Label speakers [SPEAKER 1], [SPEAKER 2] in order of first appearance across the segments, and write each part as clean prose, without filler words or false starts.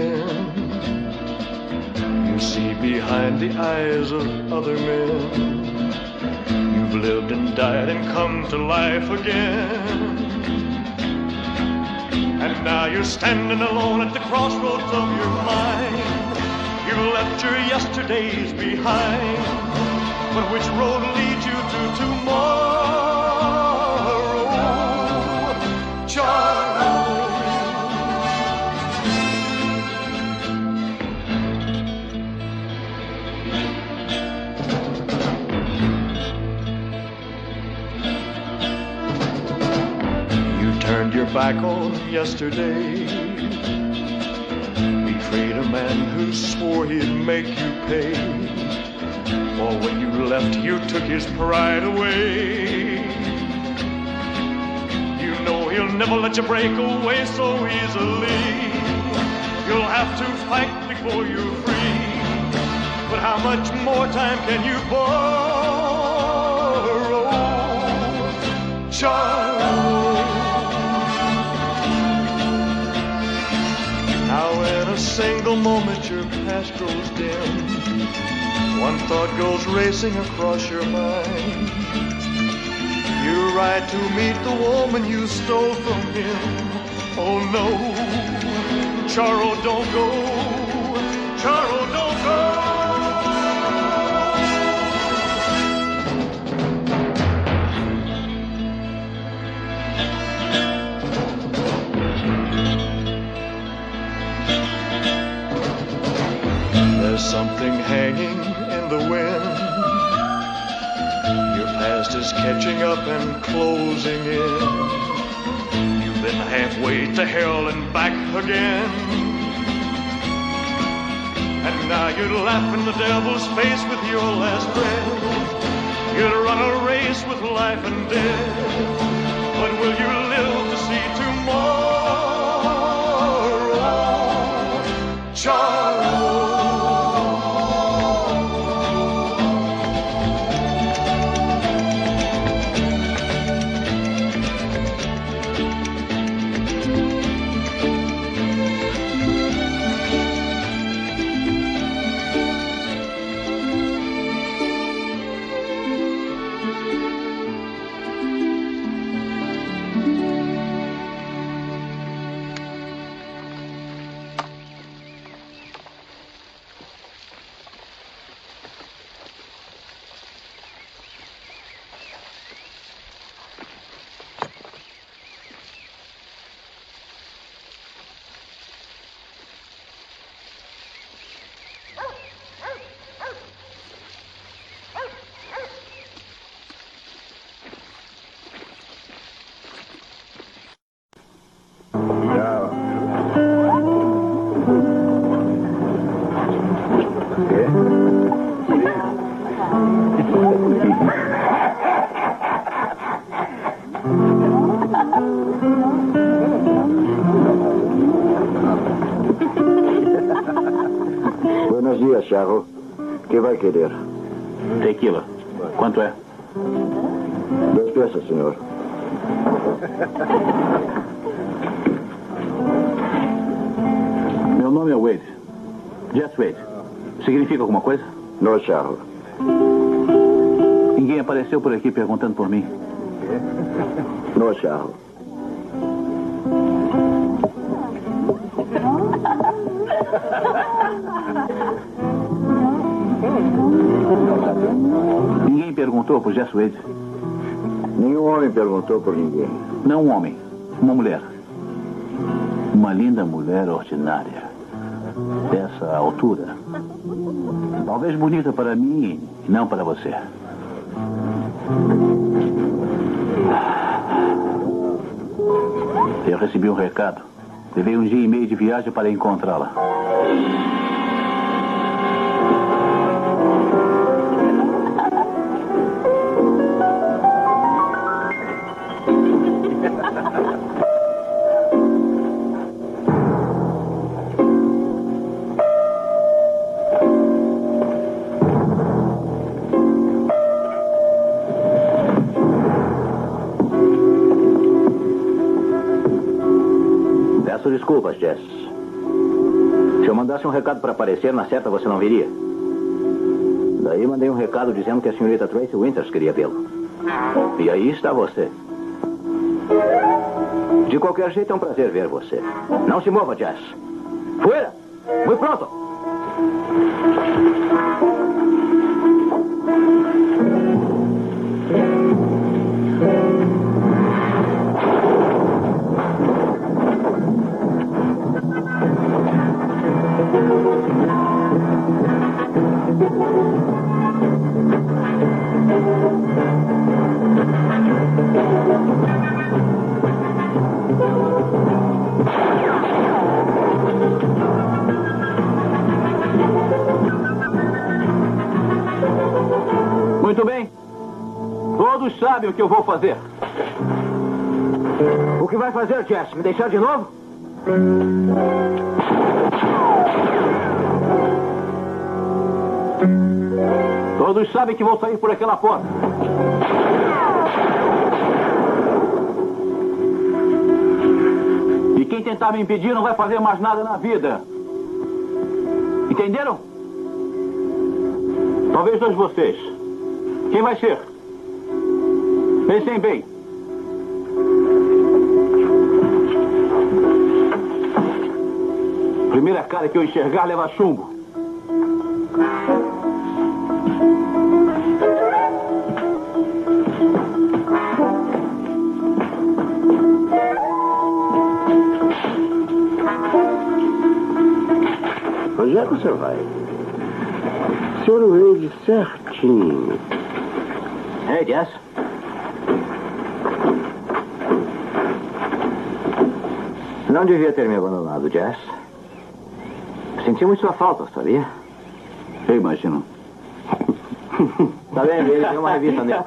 [SPEAKER 1] again. You see behind the eyes of other men. You've lived and died and come to life again. And now you're standing alone at the crossroads of your mind. You left your yesterdays behind. But which road leads you to tomorrow, Charlie? You turned your back on yesterday, betrayed a man who swore he'd make you pay. For when you left, you took his pride away. You know he'll never let you break away so easily. You'll have to fight before you're free. But how much more time can you borrow, Charlie? Now in a single moment your past grows dim. One thought goes racing across your mind. You ride to meet the woman you stole from him. Oh no, Charles, don't go. Charles, don't go. There's something hanging in the wind. Your past is catching up and closing in. You've been halfway to hell and back again. And now you'd laugh in the devil's face with your last breath. You'd run a race with life and death. But will you live to see tomorrow, Charles?
[SPEAKER 2] Buenos dias, Charro. Que vai querer?
[SPEAKER 3] Tequila. Quanto é?
[SPEAKER 2] 2 peças, senhor.
[SPEAKER 3] Meu nome é Wade. Jess Wade. Significa alguma coisa?
[SPEAKER 2] Não, Charro.
[SPEAKER 3] Ninguém apareceu por aqui perguntando por mim.
[SPEAKER 2] Não, Charro.
[SPEAKER 3] Ninguém perguntou por Jess Wade?
[SPEAKER 2] Nenhum homem perguntou por ninguém.
[SPEAKER 3] Não um homem, uma mulher. Uma linda mulher ordinária. Dessa altura. Talvez bonita para mim e não para você. Eu recebi um recado. Levei 1 dia e meio de viagem para encontrá-la.
[SPEAKER 2] Peço desculpas, Jess. eu mandasse um recado para aparecer, na certa você não viria. Daí mandei um recado dizendo que a senhorita Tracy Winters queria vê-lo. E aí está você. De qualquer jeito, é um prazer ver você. Não se mova, Jazz. Fuera! Muito pronto!
[SPEAKER 3] Muito bem. Todos sabem o que eu vou fazer.
[SPEAKER 2] O que vai fazer, Jess? Me deixar de novo?
[SPEAKER 3] Todos sabem que vou sair por aquela porta. E quem tentar me impedir não vai fazer mais nada na vida. Entenderam? Talvez dois de vocês. Quem vai ser? Pensem bem. Primeira cara que eu enxergar leva chumbo.
[SPEAKER 2] Onde é que você vai? O senhor veio certinho. Ei, Jess. Não devia ter me abandonado, Jess. Senti muito sua falta, sabia?
[SPEAKER 3] Eu imagino.
[SPEAKER 2] Tá vendo? Ele tem uma revista nele.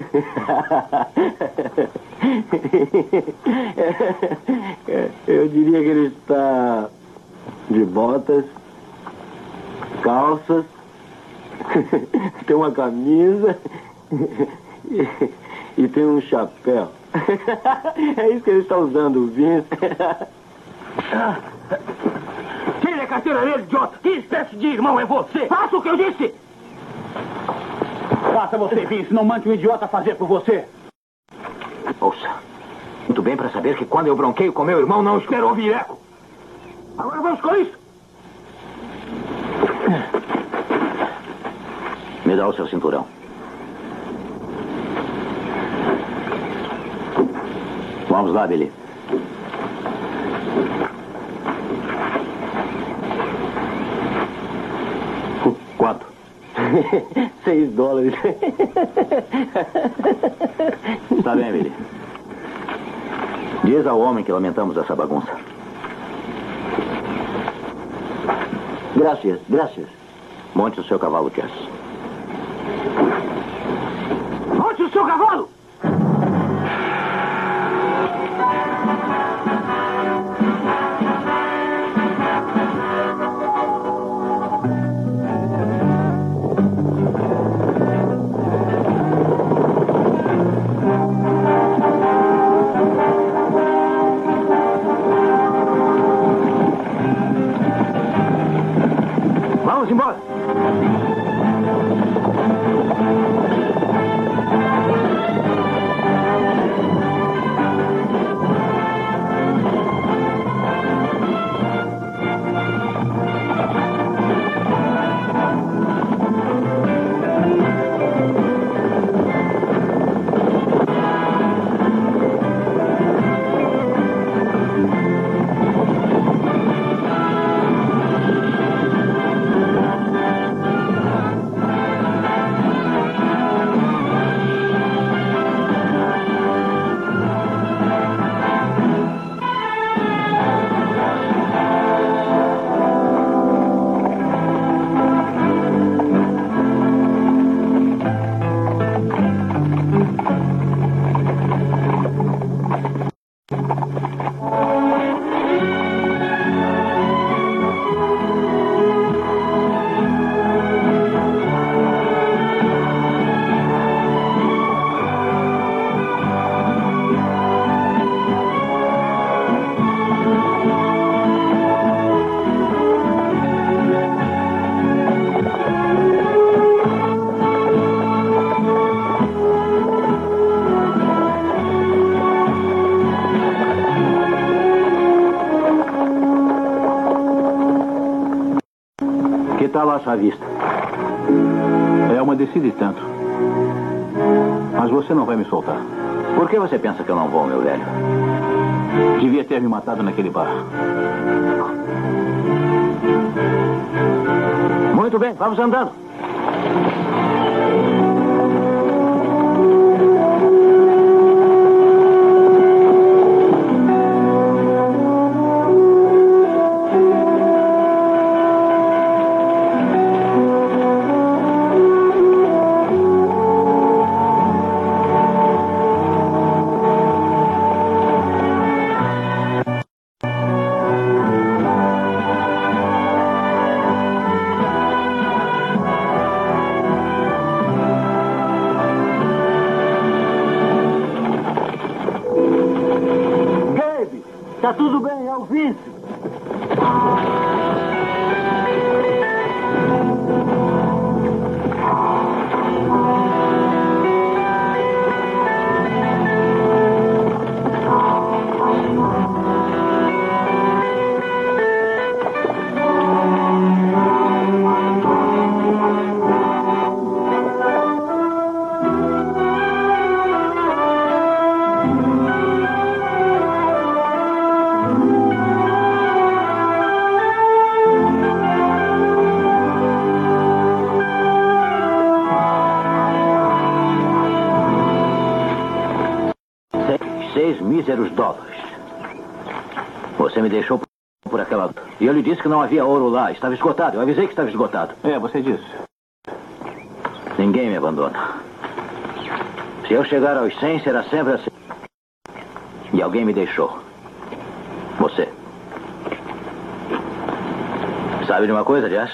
[SPEAKER 2] Eu diria que ele está de botas, calças, tem uma camisa e tem um chapéu. É isso que ele está usando, o Vince.
[SPEAKER 3] Tire a carteira dele, idiota! Que espécie de irmão é você? Faça o que eu disse! Faça você, Vince, não mande um idiota fazer por você.
[SPEAKER 2] Ouça, muito bem para saber que quando eu bronqueio com meu irmão, não
[SPEAKER 3] Quero ouvir eco. Agora vamos com isso.
[SPEAKER 2] Me dá o seu cinturão. Vamos lá, Billy.
[SPEAKER 3] Quanto?
[SPEAKER 2] $6. Está bem, Billy. Diz ao homem que lamentamos essa bagunça. Graças. Monte o seu cavalo, Jess.
[SPEAKER 3] Monte o seu cavalo!
[SPEAKER 2] Vamos embora! Que tal a sua vista?
[SPEAKER 3] É uma descida e tanto. Mas você não vai me soltar.
[SPEAKER 2] Por que você pensa que eu não vou, meu velho?
[SPEAKER 3] Devia ter me matado naquele bar.
[SPEAKER 2] Muito bem, vamos andando.
[SPEAKER 4] Tá tudo bem, é o Vince.
[SPEAKER 2] Míseros dólares. Você me deixou por aquela... E eu lhe disse que não havia ouro lá. Estava esgotado. Eu avisei que estava esgotado.
[SPEAKER 3] É, você disse.
[SPEAKER 2] Ninguém me abandona. Se eu chegar aos 100, será sempre assim. E alguém me deixou. Você. Sabe de uma coisa, Jess?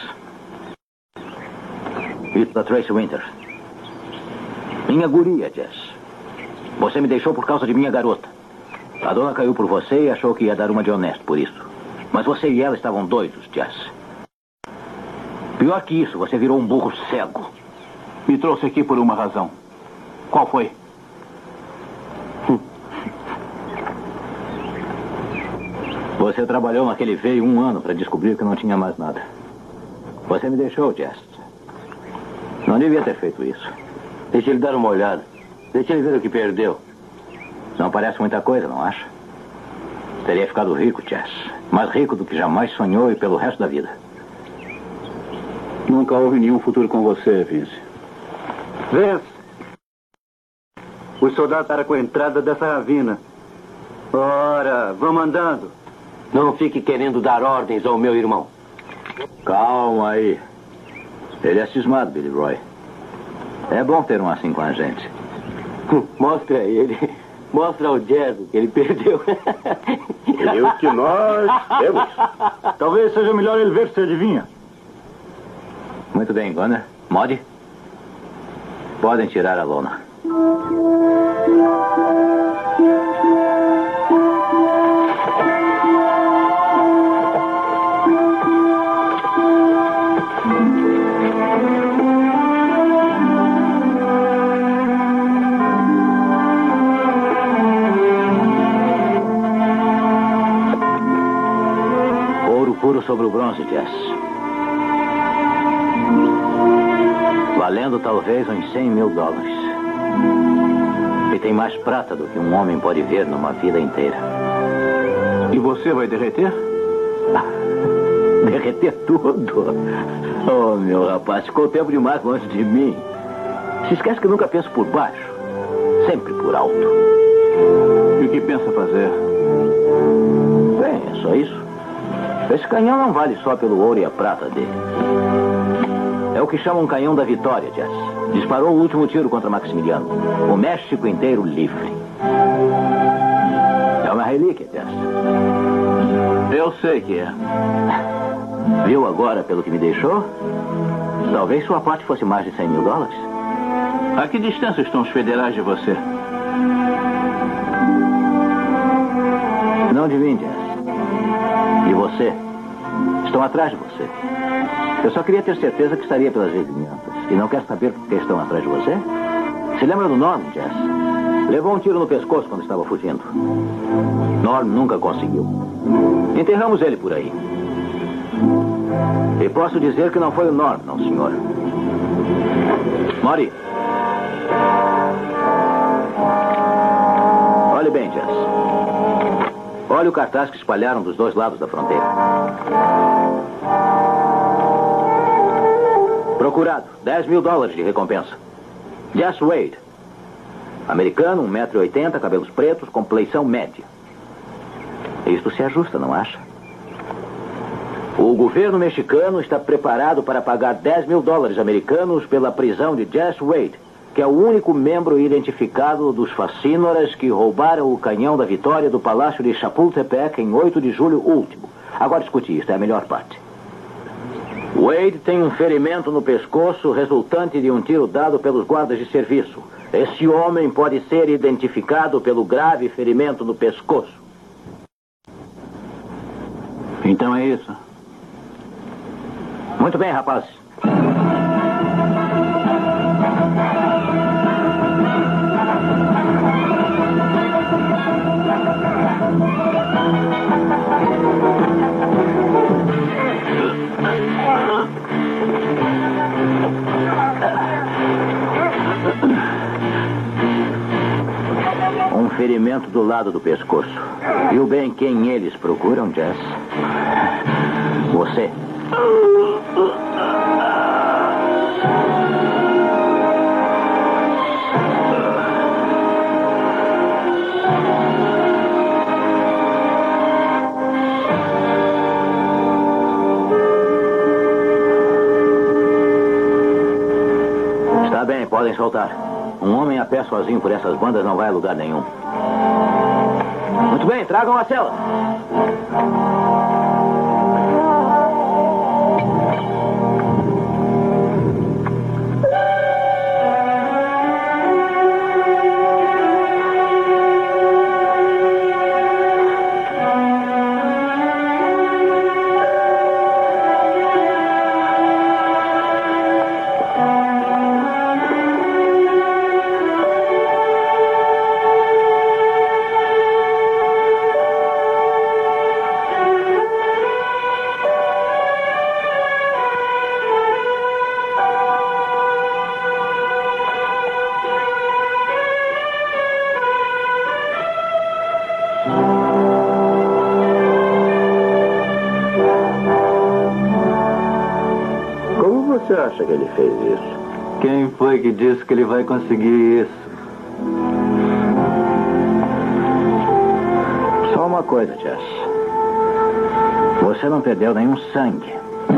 [SPEAKER 2] Isso da Tracy Winters. Minha guria, Jess. Você me deixou por causa de minha garota. A dona caiu por você e achou que ia dar uma de honesto por isso. Mas você e ela estavam doidos, Jess. Pior que isso, você virou um burro cego.
[SPEAKER 3] Me trouxe aqui por uma razão. Qual foi?
[SPEAKER 2] Você trabalhou naquele veio 1 ano para descobrir que não tinha mais nada. Você me deixou, Jess. Não devia ter feito isso.
[SPEAKER 4] Deixa ele dar uma olhada. Deixa ele ver o que perdeu.
[SPEAKER 2] Não parece muita coisa, não acha? Teria ficado rico, Jess. Mais rico do que jamais sonhou e pelo resto da vida.
[SPEAKER 3] Nunca houve nenhum futuro com você, Vince.
[SPEAKER 4] Vince! Os soldados estavam com a entrada dessa ravina. Ora, vamos andando. Não fique querendo dar ordens ao meu irmão.
[SPEAKER 2] Calma aí. Ele é cismado, Billy Roy. É bom ter um assim com a gente.
[SPEAKER 4] Mostra a ele. Mostra ao Jazz o que ele perdeu.
[SPEAKER 3] E o que nós temos.
[SPEAKER 4] Talvez seja melhor ele ver se adivinha.
[SPEAKER 2] Muito bem, Gunner. Modi. Podem tirar a lona. Sobre o bronze, Jess. Valendo talvez uns 100 mil dólares. E tem mais prata do que um homem pode ver numa vida inteira.
[SPEAKER 3] E você vai derreter?
[SPEAKER 2] Derreter tudo? Oh, meu rapaz, ficou tempo demais longe de mim. Se esquece que nunca penso por baixo. Sempre por alto.
[SPEAKER 3] E o que pensa fazer?
[SPEAKER 2] Bem, é só isso. Esse canhão não vale só pelo ouro e a prata dele. É o que chamam um canhão da vitória, Jess. Disparou o último tiro contra Maximiliano. O México inteiro livre. É uma relíquia, Jess.
[SPEAKER 3] Eu sei que é.
[SPEAKER 2] Viu agora pelo que me deixou? Talvez sua parte fosse mais de 100 mil dólares.
[SPEAKER 3] A que distância estão os federais de você?
[SPEAKER 2] Não de mim, Jess. E você? Estão atrás de você. Eu só queria ter certeza que estaria pelas vizinhanças. E não quer saber por que estão atrás de você? Se lembra do Norm, Jess? Levou um tiro no pescoço quando estava fugindo. Norm nunca conseguiu. Enterramos ele por aí. E posso dizer que não foi o Norm, não, senhor. Mori. Olhe bem, Jess. Olhe o cartaz que espalharam dos dois lados da fronteira. Procurado. $10.000 de recompensa. Jess Wade. Americano, 1,80 m, cabelos pretos, compleição média. Isto se ajusta, não acha? O governo mexicano está preparado para pagar $10.000 americanos pela prisão de Jess Wade, que é o único membro identificado dos facínoras que roubaram o canhão da Vitória do Palácio de Chapultepec em 8 de julho último. Agora escute isto, é a melhor parte. Wade tem um ferimento no pescoço resultante de um tiro dado pelos guardas de serviço. Esse homem pode ser identificado pelo grave ferimento no pescoço.
[SPEAKER 3] Então é isso.
[SPEAKER 2] Muito bem, rapazes. Um ferimento do lado do pescoço. Viu bem quem eles procuram, Jess? Você. Está bem, podem soltar. Um homem a pé sozinho por essas bandas não vai a lugar nenhum. Muito bem, tragam a cela. Você acha que ele fez isso?
[SPEAKER 4] Quem foi que disse que ele vai conseguir isso?
[SPEAKER 2] Só uma coisa, Jess. Você não perdeu nenhum sangue.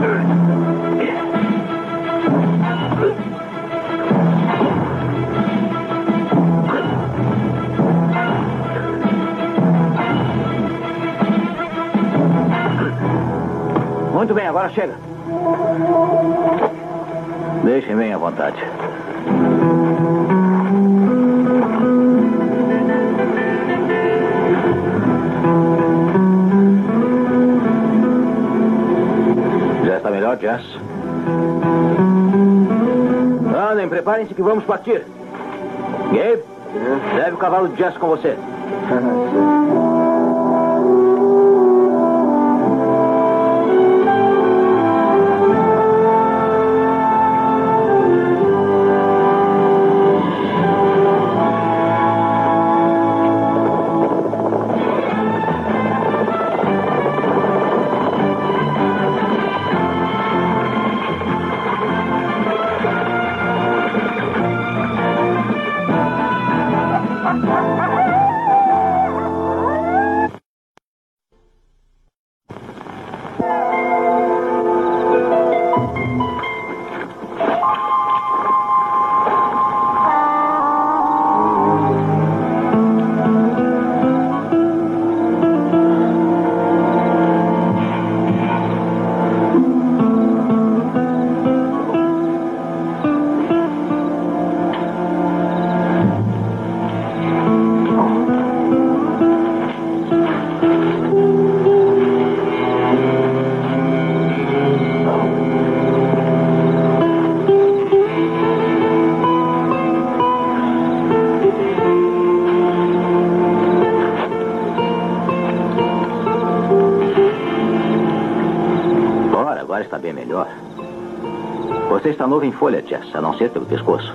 [SPEAKER 2] Muito bem, agora chega. Deixem bem à vontade. Já está melhor, Jess? Andem, preparem-se que vamos partir. Gabe, leve o cavalo de Jess com você. bem melhor. Você está novo em folha, Jess, a não ser pelo pescoço.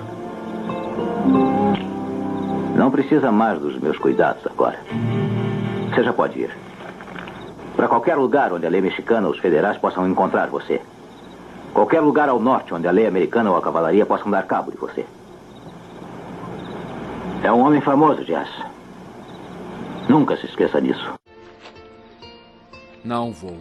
[SPEAKER 2] Não precisa mais dos meus cuidados agora. Você já pode ir. Para qualquer lugar onde a lei mexicana ou os federais possam encontrar você. Qualquer lugar ao norte onde a lei americana ou a cavalaria possam dar cabo de você. É um homem famoso, Jess. Nunca se esqueça disso.
[SPEAKER 5] Não vou.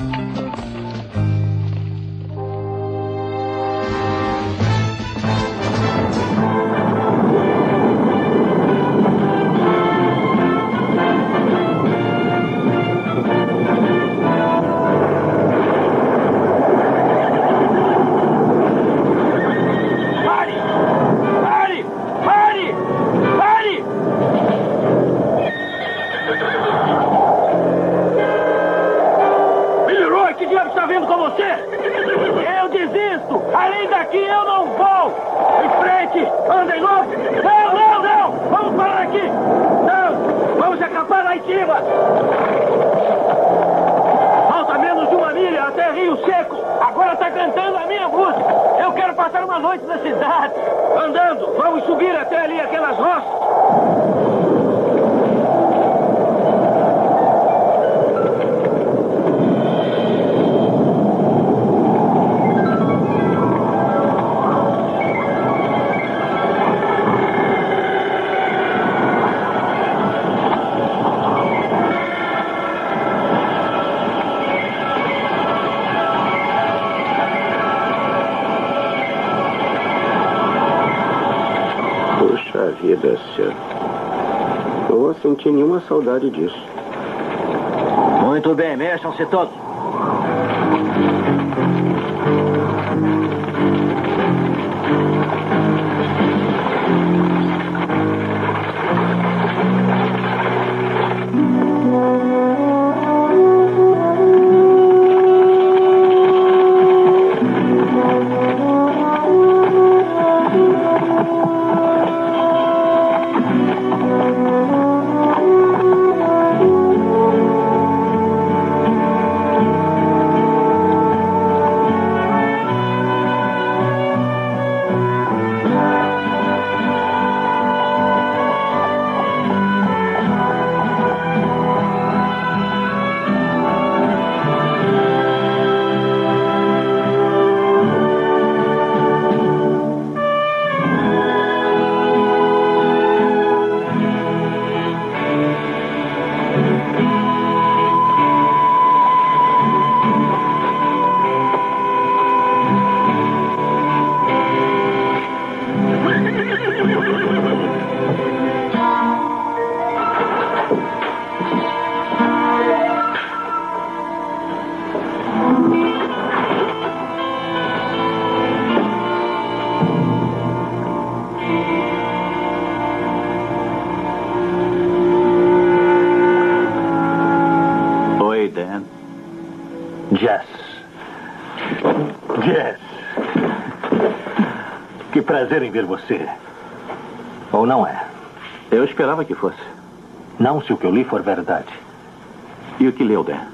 [SPEAKER 4] Não vou sentir nenhuma saudade disso.
[SPEAKER 2] Muito bem, mexam-se todos.
[SPEAKER 3] Prazer em ver você.
[SPEAKER 2] Ou não é?
[SPEAKER 3] Eu esperava que fosse.
[SPEAKER 2] Não se o que eu li for verdade.
[SPEAKER 3] E o que leu, Dan?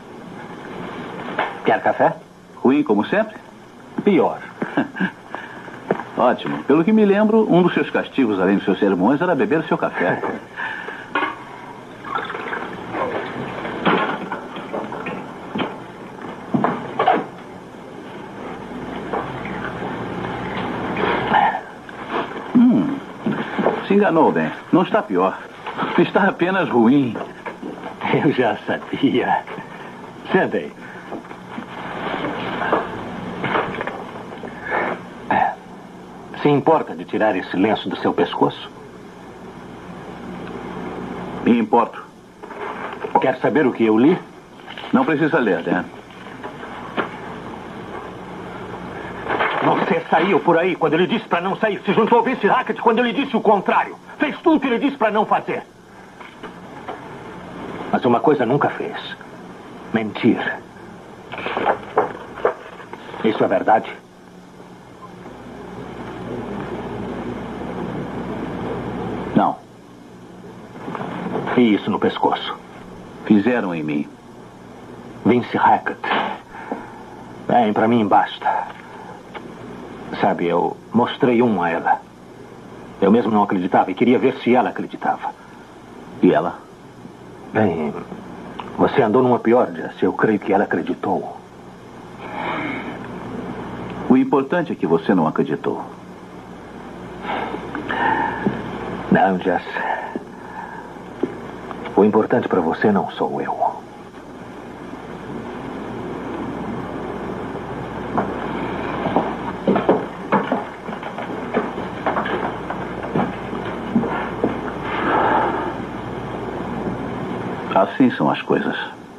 [SPEAKER 2] Quer café?
[SPEAKER 3] Ruim, como sempre?
[SPEAKER 2] Pior.
[SPEAKER 3] Ótimo. Pelo que me lembro, um dos seus castigos, além dos seus sermões, era beber o seu café. Se enganou, Dan. Não está pior. Está apenas ruim.
[SPEAKER 2] Eu já sabia. Sentem. Se importa de tirar esse lenço do seu pescoço?
[SPEAKER 3] Me importo.
[SPEAKER 2] Quer saber o que eu li?
[SPEAKER 3] Não precisa ler, Dan.
[SPEAKER 2] Você saiu por aí quando ele disse para não sair. Se juntou ao Vince Hackett quando ele disse o contrário. Fez tudo o que ele disse para não fazer. Mas uma coisa nunca fez. Mentir. Isso é verdade?
[SPEAKER 3] Não.
[SPEAKER 2] E isso no pescoço?
[SPEAKER 3] Fizeram em mim.
[SPEAKER 2] Vince Hackett. Bem, para mim basta. Sabe, eu mostrei a ela. Eu mesmo não acreditava e queria ver se ela acreditava.
[SPEAKER 3] E ela?
[SPEAKER 2] Bem, você andou numa pior, Jesse. Eu creio que ela acreditou.
[SPEAKER 3] O importante é que você não acreditou.
[SPEAKER 2] Não, Jesse. O importante para você não sou eu.
[SPEAKER 3] as coisas.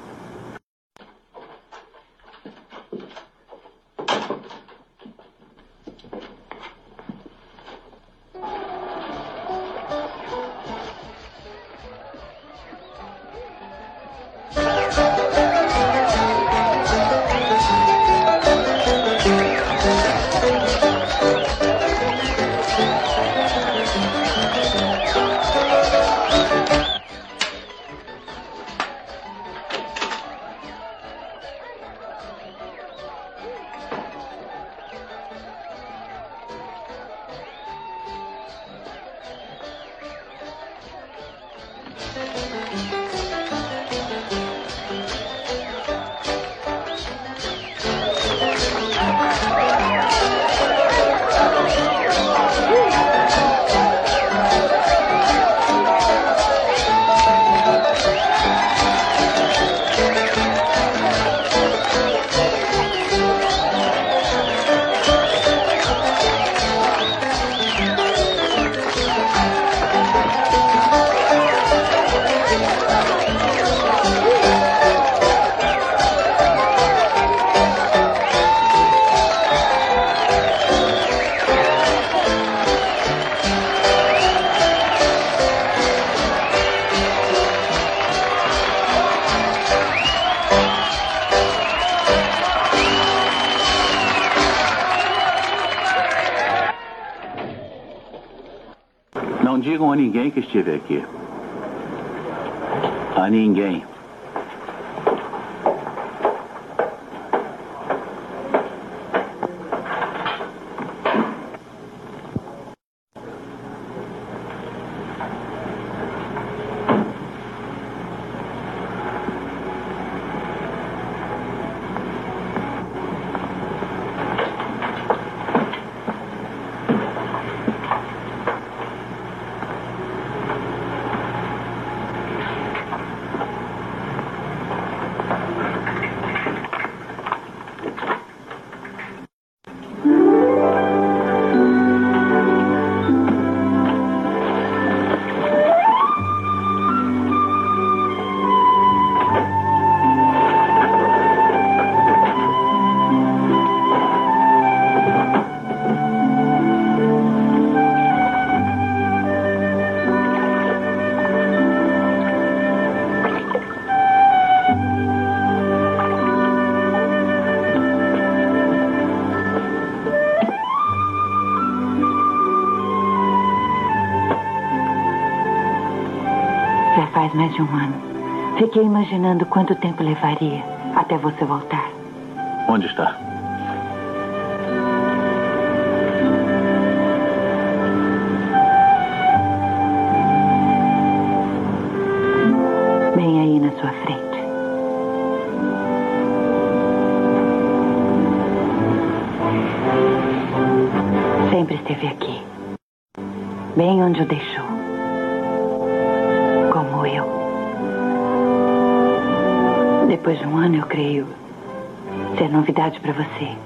[SPEAKER 3] Não digam a ninguém que estive aqui. A ninguém.
[SPEAKER 5] Faz mais de um ano. Fiquei imaginando quanto tempo levaria até você voltar.
[SPEAKER 3] Onde está?
[SPEAKER 5] Bem aí na sua frente. Sempre esteve aqui. Bem onde o deixou. Como eu. Depois de um ano, eu creio ser novidade para você.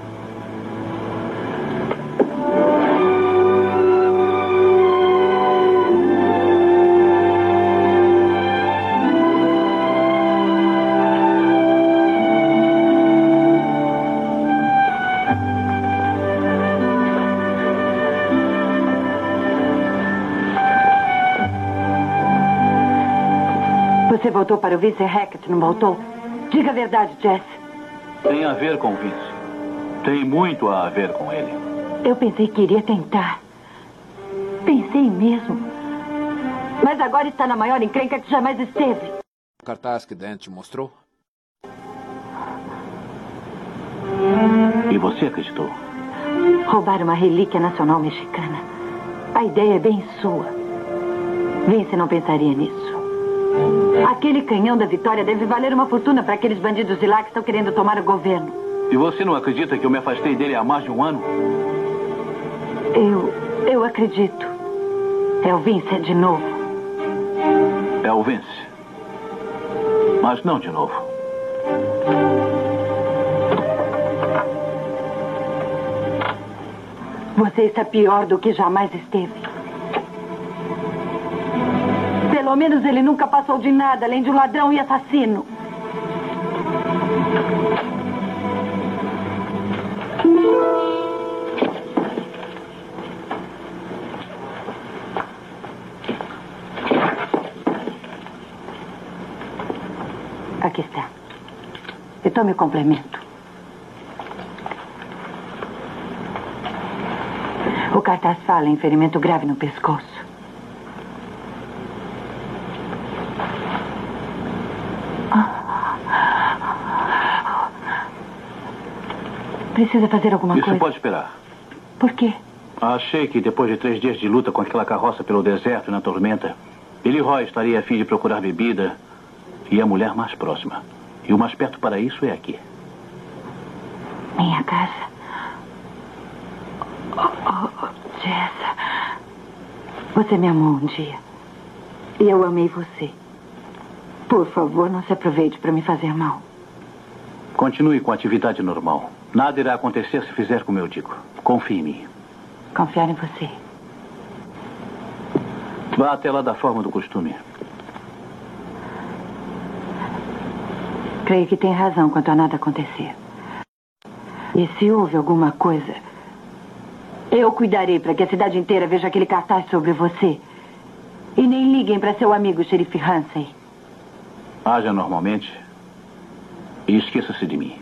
[SPEAKER 5] Você voltou para o Vince Hackett, não voltou? Diga a verdade, Jess.
[SPEAKER 3] Tem a ver com o Vince. Tem muito a ver com ele.
[SPEAKER 5] Eu pensei que iria tentar. Pensei mesmo. Mas agora está na maior encrenca que jamais esteve.
[SPEAKER 6] O cartaz que Dan te mostrou?
[SPEAKER 3] E você acreditou?
[SPEAKER 5] Roubar uma relíquia nacional mexicana. A ideia é bem sua. Vince não pensaria nisso. Aquele canhão da Vitória deve valer uma fortuna para aqueles bandidos de lá que estão querendo tomar o governo.
[SPEAKER 3] E você não acredita que eu me afastei dele há mais de um ano?
[SPEAKER 5] Eu acredito. É o Vince de novo.
[SPEAKER 3] É o Vince. Mas não de novo. Você
[SPEAKER 5] está pior do que jamais esteve. Pelo menos ele nunca passou de nada, além de um ladrão e assassino. Aqui está. E tome o complemento. O cartaz fala em ferimento grave no pescoço. Precisa fazer alguma coisa?
[SPEAKER 3] Isso pode esperar.
[SPEAKER 5] Por quê?
[SPEAKER 3] Achei que depois de 3 dias de luta com aquela carroça pelo deserto e na tormenta, Billy Roy estaria a fim de procurar bebida e a mulher mais próxima. E o mais perto para isso é aqui.
[SPEAKER 5] Minha casa. Jess. Você me amou um dia. E eu amei você. Por favor, não se aproveite para me fazer mal.
[SPEAKER 3] Continue com a atividade normal. Nada irá acontecer se fizer como eu digo. Confie em mim.
[SPEAKER 5] Confiar em você.
[SPEAKER 3] Vá até lá da forma do costume.
[SPEAKER 5] Creio que tem razão quanto a nada acontecer. E se houve alguma coisa, eu cuidarei para que a cidade inteira veja aquele cartaz sobre você. E nem liguem para seu amigo, xerife Hansen.
[SPEAKER 3] Haja normalmente e esqueça-se de mim.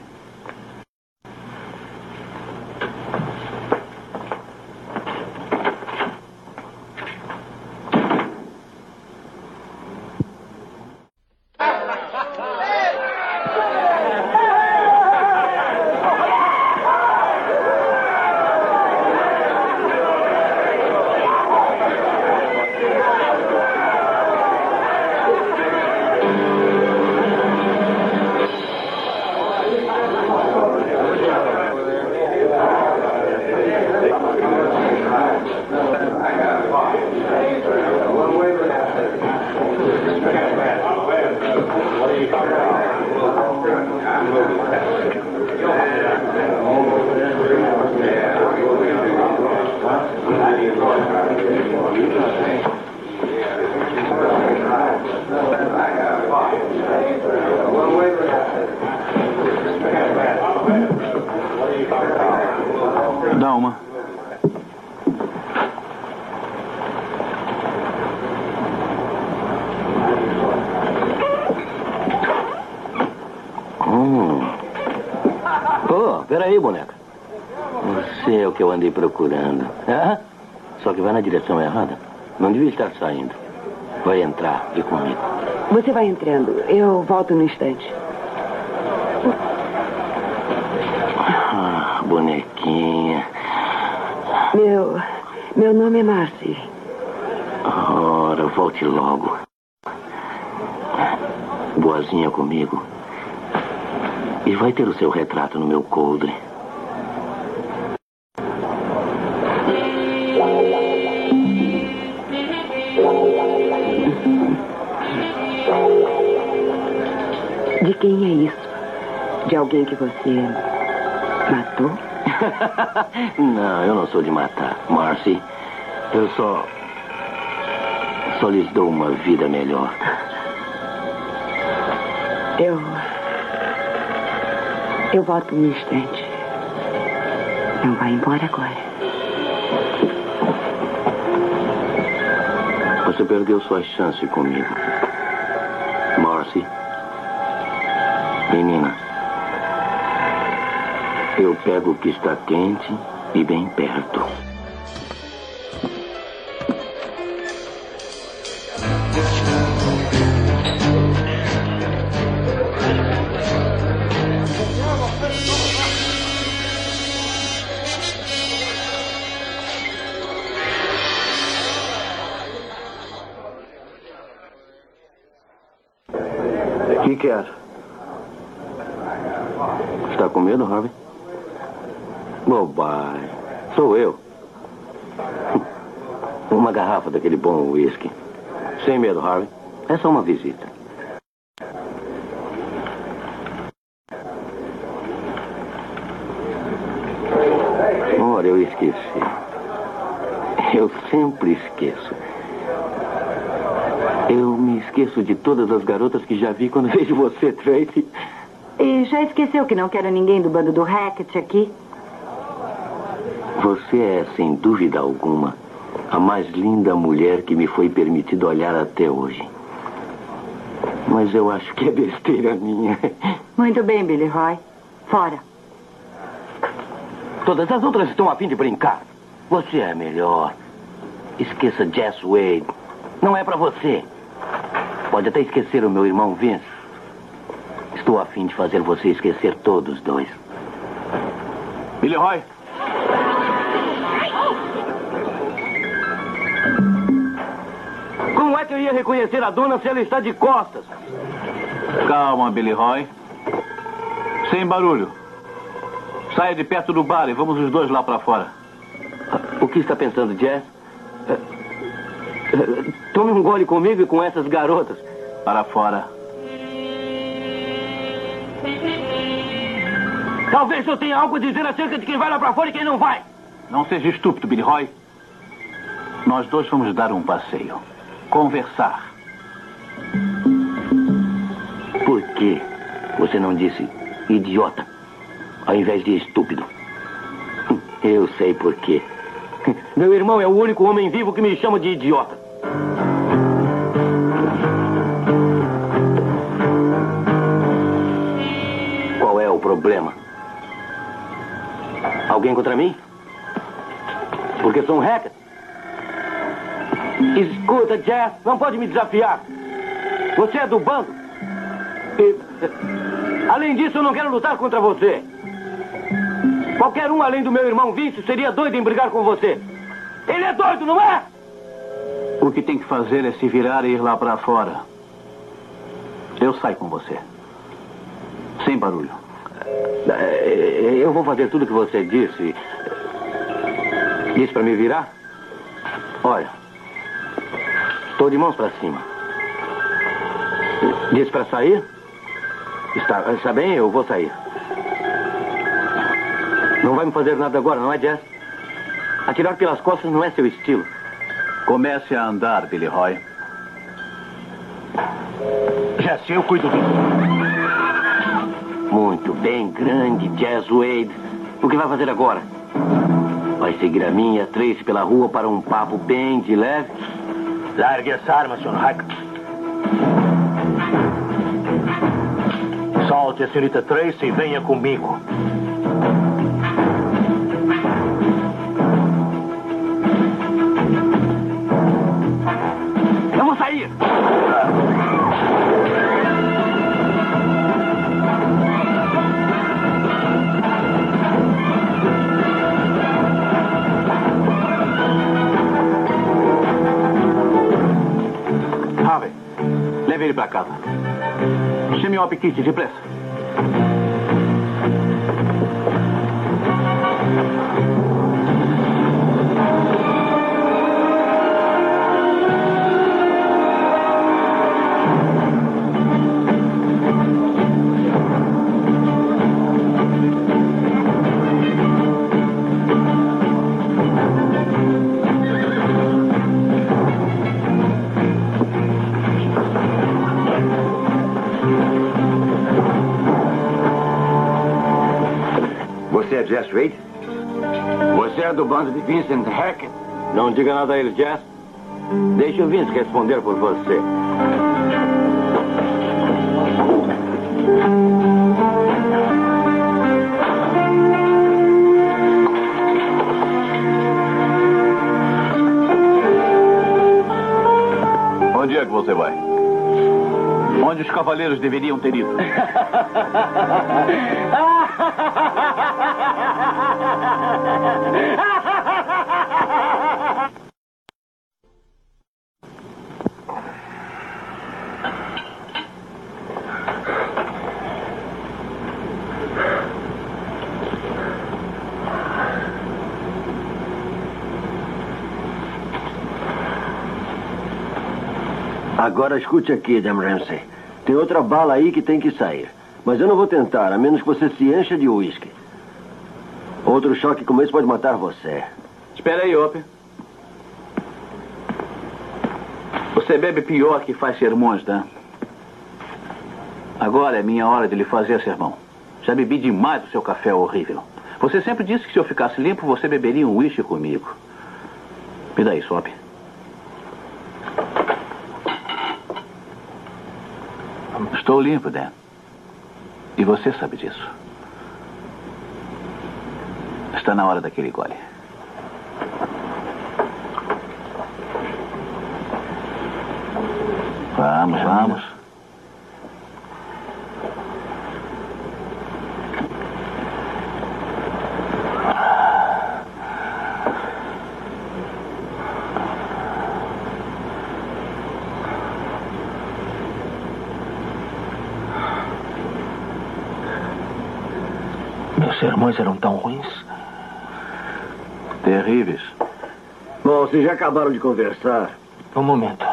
[SPEAKER 3] Dá uma.
[SPEAKER 2] Peraí, boneca. Você é o que eu andei procurando. Ah? Só que vai na direção errada. Não devia estar saindo. Vai entrar e comigo.
[SPEAKER 7] Você vai entrando. Eu volto no instante.
[SPEAKER 2] Ah, bonequinha.
[SPEAKER 7] Meu nome é Marcy.
[SPEAKER 2] Ora, volte logo. Boazinha comigo. E vai ter o seu retrato no meu coldre.
[SPEAKER 7] De quem é isso? De alguém que você matou?
[SPEAKER 2] Não, eu não sou de matar, Marcy. Eu só lhes dou uma vida melhor.
[SPEAKER 7] Eu volto um instante. Não vai embora agora.
[SPEAKER 2] Você perdeu sua chance comigo, Marcy. Menina, eu pego o que está quente e bem perto.
[SPEAKER 4] O que quer?
[SPEAKER 2] Está com medo, Harvey? Bobagem. Sou eu. Uma garrafa daquele bom whisky. Sem medo, Harvey. É só uma visita. Ora, eu esqueci. Eu sempre esqueço.
[SPEAKER 4] Eu me esqueço de todas as garotas que já vi quando vejo você, Tracy.
[SPEAKER 5] E já esqueceu que não quero ninguém do bando do Hackett aqui?
[SPEAKER 4] Você é, sem dúvida alguma, a mais linda mulher que me foi permitido olhar até hoje. Mas eu acho que é besteira minha.
[SPEAKER 5] Muito bem, Billy Roy. Fora.
[SPEAKER 4] Todas as outras estão a fim de brincar. Você é melhor. Esqueça Jess Wade. Não é pra você. Pode até esquecer o meu irmão Vince. Estou a fim de fazer você esquecer todos dois.
[SPEAKER 3] Billy Roy.
[SPEAKER 4] Como é que eu ia reconhecer a dona se ela está de costas?
[SPEAKER 3] Calma, Billy Roy. Sem barulho. Saia de perto do bar e vamos os dois lá pra fora.
[SPEAKER 4] O que está pensando, Jess? Tome um gole comigo e com essas garotas.
[SPEAKER 3] Para fora.
[SPEAKER 4] Talvez eu tenha algo a dizer acerca de quem vai lá pra fora e quem não vai.
[SPEAKER 3] Não seja estúpido, Billy Roy. Nós dois vamos dar um passeio. Conversar.
[SPEAKER 4] Por que você não disse idiota ao invés de estúpido? Eu sei por quê. Meu irmão é o único homem vivo que me chama de idiota. Qual é o problema? Alguém contra mim? Porque sou um hacker? Escuta, Jess, não pode me desafiar. Você é do bando. E, além disso, eu não quero lutar contra você. Qualquer um além do meu irmão Vince seria doido em brigar com você. Ele é doido, não é?
[SPEAKER 3] O que tem que fazer é se virar e ir lá pra fora. Eu saio com você. Sem barulho.
[SPEAKER 4] Eu vou fazer tudo o que você disse. Disse pra me virar? Olha, estou de mãos pra cima. Disse pra sair? Está bem, eu vou sair. Não vai me fazer nada agora, não é, Jess? Atirar pelas costas não é seu estilo.
[SPEAKER 3] Comece a andar, Billy Roy. Jess, eu cuido disso.
[SPEAKER 4] Muito bem, grande Jess Wade. O que vai fazer agora? Vai seguir a minha Tracy pela rua para um papo bem de leve?
[SPEAKER 8] Largue essa arma, Sr. Hackett. Solte a senhorita Tracy e venha comigo.
[SPEAKER 4] Eu vou sair!
[SPEAKER 3] Harvey, leve ele pra casa. Chame o Opkit, depressa.
[SPEAKER 4] Você é Jess Wade? Você é do bando de Vincent Hackett? Não diga nada a ele, Jess. Deixe o Vince responder por você.
[SPEAKER 3] Onde é que você vai? Onde os cavaleiros deveriam ter ido?
[SPEAKER 9] Agora escute aqui, Dame Ramsey. Tem outra bala aí que tem que sair. Mas eu não vou tentar, a menos que você se encha de uísque. Outro choque como esse pode matar você.
[SPEAKER 3] Espera aí, Ope. Você bebe pior que faz sermões, né? Agora é minha hora de lhe fazer sermão. Já bebi demais o seu café horrível. Você sempre disse que se eu ficasse limpo, você beberia um uísque comigo. Me dá isso, sobe. Estou limpo, Dan. E você sabe disso. Está na hora daquele gole. Vamos, vamos.
[SPEAKER 8] Meus sermões eram tão ruins?
[SPEAKER 3] Terríveis.
[SPEAKER 9] Bom, vocês já acabaram de conversar.
[SPEAKER 8] Um momento.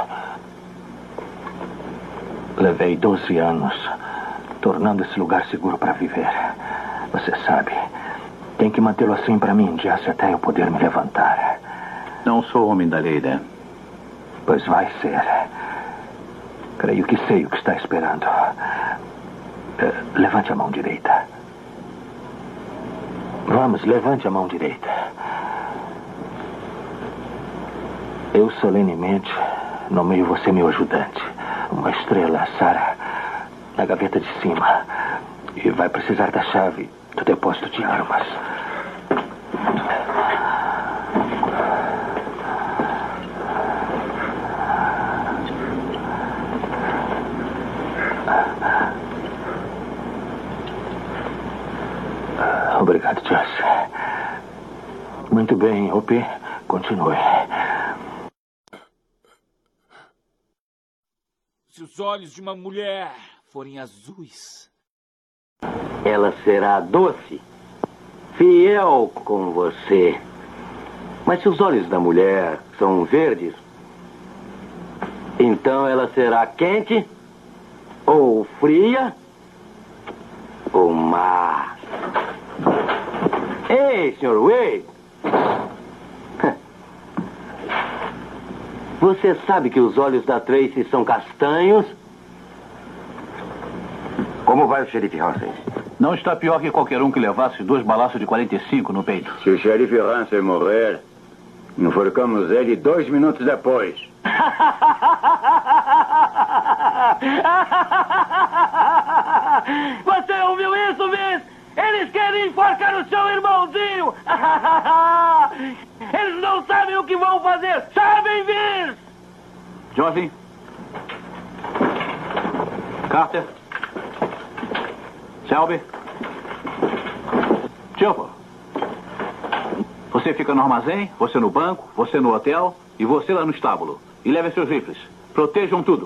[SPEAKER 8] Levei 12 anos tornando esse lugar seguro para viver. Você sabe, tem que mantê-lo assim para mim, Jesse, até eu poder me levantar.
[SPEAKER 3] Não sou homem da lei, Dan.
[SPEAKER 8] Pois vai ser. Creio que sei o que está esperando. Levante a mão direita. Vamos, levante a mão direita. Eu solenemente nomeio você meu ajudante. Uma estrela, Sarah, na gaveta de cima. E vai precisar da chave do depósito de armas. Obrigado, Jesse. Muito bem, Opie. Continue.
[SPEAKER 6] Se os olhos de uma mulher forem azuis,
[SPEAKER 4] ela será doce, fiel com você. Mas se os olhos da mulher são verdes, então ela será quente, ou fria, ou má. Ei, Sr. Wade. Você sabe que os olhos da Tracy são castanhos?
[SPEAKER 10] Como vai o xerife Hansen?
[SPEAKER 3] Não está pior que qualquer um que levasse 2 balaços de 45 no peito.
[SPEAKER 10] Se o xerife Hansen morrer, enforcamos ele 2 minutos depois.
[SPEAKER 4] Você ouviu isso, Vince? Eles querem enforcar o seu irmãozinho! Eles não sabem o que vão fazer! Sabem, Vince!
[SPEAKER 3] Josie? Carter? Shelby? Chopper? Você fica no armazém, você no banco, você no hotel e você lá no estábulo. E leve seus rifles. Protejam tudo.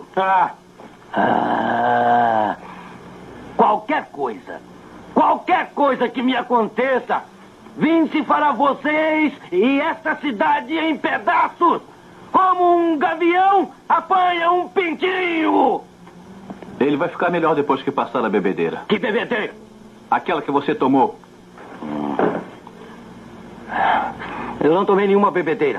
[SPEAKER 4] Qualquer coisa que me aconteça, Vince fará vocês e esta cidade em pedaços, como um gavião apanha um pintinho.
[SPEAKER 3] Ele vai ficar melhor depois que passar a bebedeira.
[SPEAKER 4] Que bebedeira?
[SPEAKER 3] Aquela que você tomou.
[SPEAKER 4] Eu não tomei nenhuma bebedeira.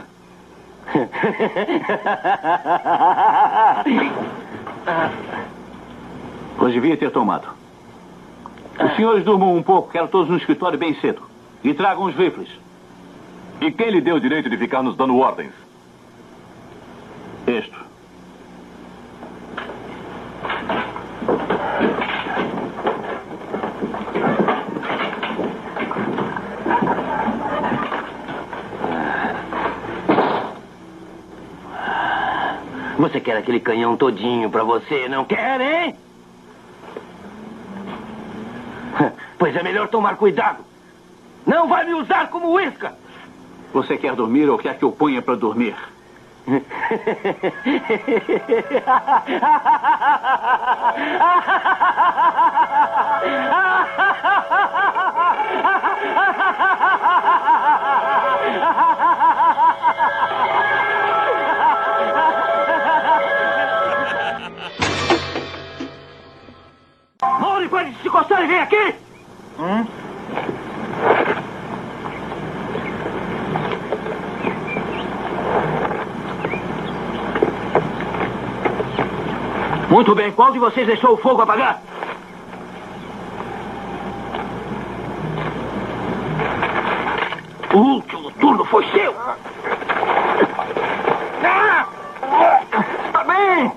[SPEAKER 3] Pois devia ter tomado. Os senhores durmam um pouco, quero todos no escritório bem cedo. E tragam os rifles.
[SPEAKER 11] E quem lhe deu o direito de ficar nos dando ordens?
[SPEAKER 3] Isto.
[SPEAKER 4] Você quer aquele canhão todinho pra você, não quer, hein? Pois é melhor tomar cuidado. Não vai me usar como isca.
[SPEAKER 3] Você quer dormir ou quer que eu ponha para dormir?
[SPEAKER 4] Mauri, pode se encostar e vem aqui! Muito bem, qual de vocês deixou o fogo apagar? O último turno foi seu. Tá bem.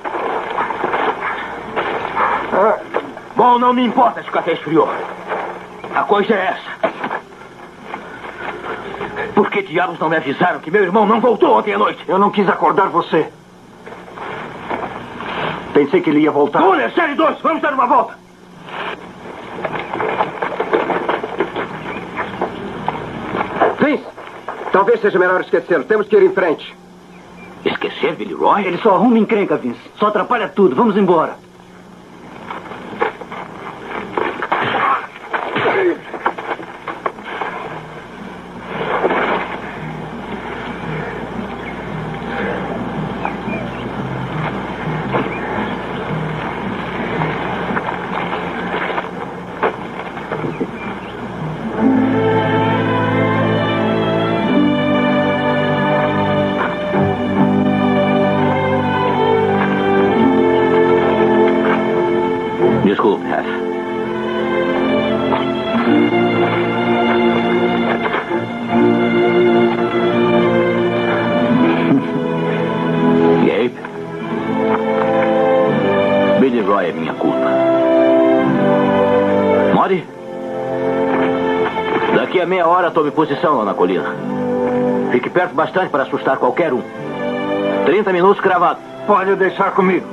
[SPEAKER 4] Bom, não me importa se o café esfriou. A coisa é essa. Por que diabos não me avisaram que meu irmão não voltou ontem à noite?
[SPEAKER 9] Eu não quis acordar você. Pensei que ele ia voltar.
[SPEAKER 4] Olha, série 2, vamos dar uma volta.
[SPEAKER 12] Vince, talvez seja melhor esquecê-lo. Temos que ir em frente.
[SPEAKER 4] Esquecer Billy Roy?
[SPEAKER 13] Ele só arruma encrenca, Vince. Só atrapalha tudo. Vamos embora.
[SPEAKER 2] Desculpe, Hef. Gabe? Billy Roy é minha culpa. Mori? Daqui a meia hora tome posição lá na colina. Fique perto bastante para assustar qualquer um. 30 minutos cravado.
[SPEAKER 9] Pode deixar comigo.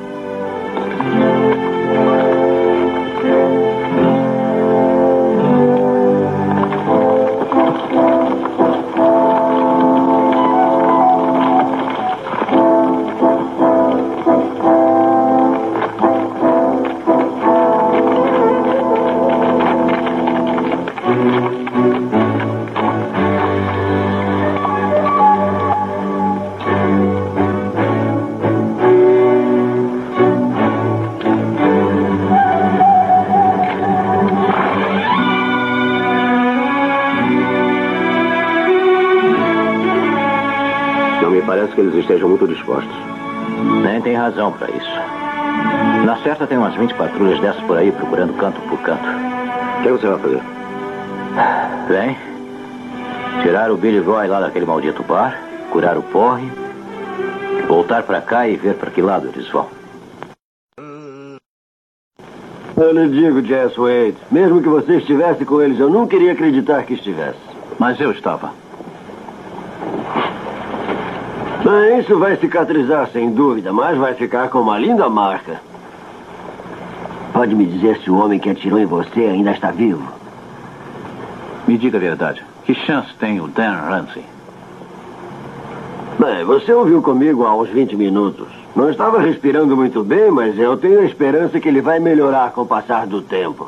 [SPEAKER 2] Parece que eles estejam muito dispostos. Nem tem razão para isso. Na certa tem umas 20 patrulhas dessas por aí procurando canto por canto. O que você vai fazer? Bem, tirar o Billy Roy lá daquele maldito bar, curar o porre, voltar para cá e ver para que lado eles vão.
[SPEAKER 9] Eu lhe digo, Jess Wade, mesmo que você estivesse com eles, eu não queria acreditar que estivesse.
[SPEAKER 3] Mas eu estava.
[SPEAKER 9] Bem, isso vai cicatrizar, sem dúvida, mas vai ficar com uma linda marca. Pode me dizer se o homem que atirou em você ainda está vivo?
[SPEAKER 3] Me diga a verdade. Que chance tem o Dan Ramsey?
[SPEAKER 9] Bem, você ouviu comigo há uns 20 minutos. Não estava respirando muito bem, mas eu tenho a esperança que ele vai melhorar com o passar do tempo.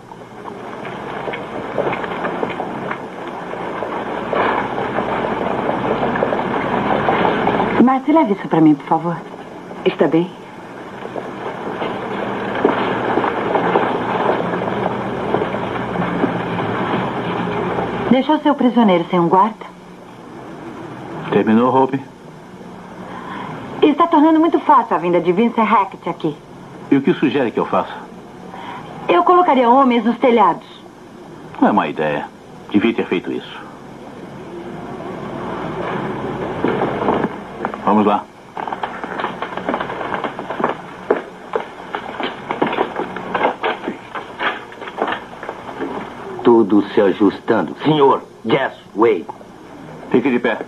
[SPEAKER 5] Márcia, leve isso para mim, por favor.
[SPEAKER 7] Está bem?
[SPEAKER 5] Deixou seu prisioneiro sem um guarda?
[SPEAKER 3] Terminou, Hope?
[SPEAKER 5] Está tornando muito fácil a vinda de Vincent Hackett aqui.
[SPEAKER 3] E o que sugere que eu faça?
[SPEAKER 5] Eu colocaria homens nos telhados.
[SPEAKER 3] Não é má ideia. Devia ter feito isso. Vamos lá.
[SPEAKER 4] Tudo se ajustando. Senhor Jess Wade.
[SPEAKER 3] Fique de pé.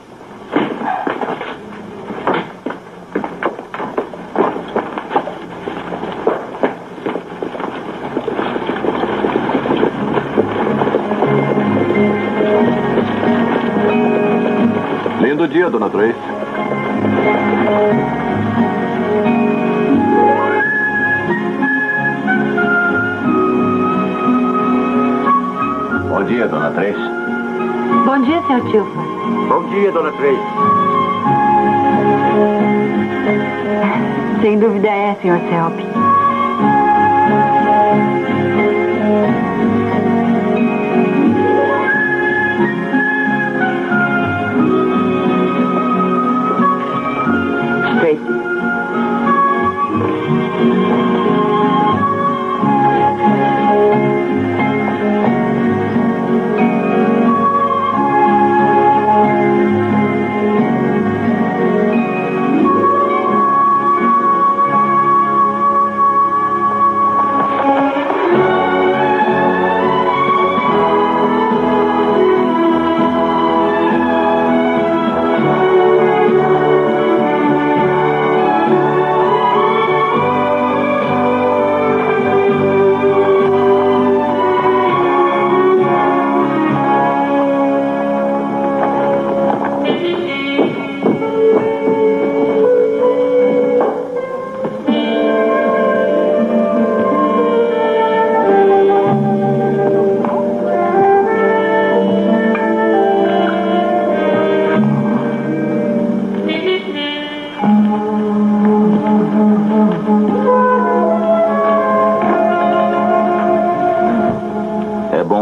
[SPEAKER 11] Lindo dia, dona Trace.
[SPEAKER 3] Bom dia, dona Trace.
[SPEAKER 5] Bom dia, Sr. Tilford.
[SPEAKER 4] Bom dia, dona Trace.
[SPEAKER 5] Sem dúvida é, Sr. Selby.
[SPEAKER 7] Tracy.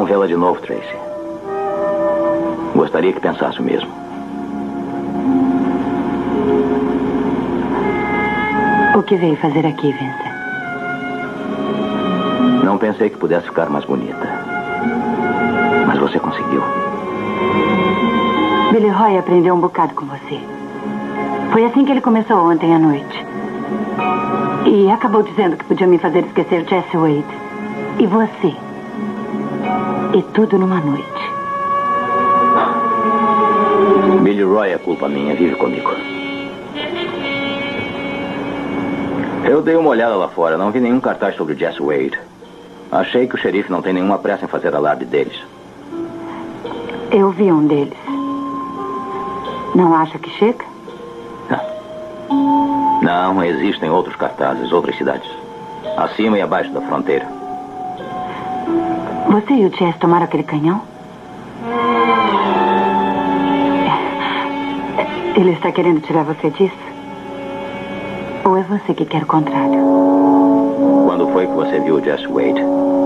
[SPEAKER 2] vê-la de novo, Tracy. Gostaria que pensasse o mesmo.
[SPEAKER 5] O que veio fazer aqui, Vincent?
[SPEAKER 2] Não pensei que pudesse ficar mais bonita. Mas você conseguiu.
[SPEAKER 5] Billy Roy aprendeu um bocado com você. Foi assim que ele começou ontem à noite. E acabou dizendo que podia me fazer esquecer Jesse Wade. E você. E tudo numa noite.
[SPEAKER 2] Billy Roy é culpa minha. Vive comigo. Eu dei uma olhada lá fora. Não vi nenhum cartaz sobre Jesse Wade. Achei que o xerife não tem nenhuma pressa em fazer alarde deles.
[SPEAKER 5] Eu vi um deles. Não acha que chega?
[SPEAKER 2] Não, existem outros cartazes, outras cidades. Acima e abaixo da fronteira.
[SPEAKER 5] Você e o Jesse tomaram aquele canhão? Ele está querendo tirar você disso? Ou é você que quer o contrário?
[SPEAKER 2] Quando foi que você viu o Jesse Wade?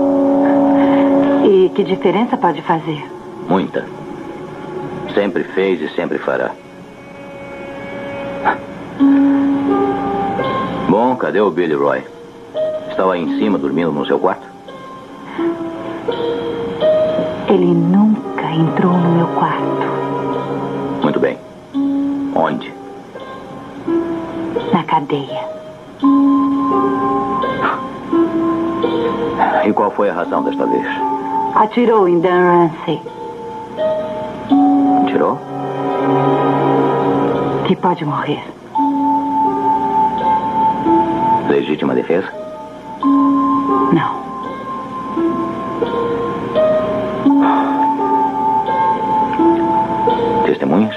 [SPEAKER 5] E que diferença pode fazer?
[SPEAKER 2] Muita. Sempre fez e sempre fará. Bom, cadê o Billy Roy? Está lá em cima, dormindo no seu quarto?
[SPEAKER 5] Ele nunca entrou no meu quarto.
[SPEAKER 2] Muito bem. Onde?
[SPEAKER 5] Na cadeia.
[SPEAKER 2] E qual foi a razão desta vez?
[SPEAKER 5] Atirou em Dan Ramsey.
[SPEAKER 2] Atirou?
[SPEAKER 5] Que pode morrer.
[SPEAKER 2] Legítima defesa?
[SPEAKER 5] Não.
[SPEAKER 2] Testemunhas?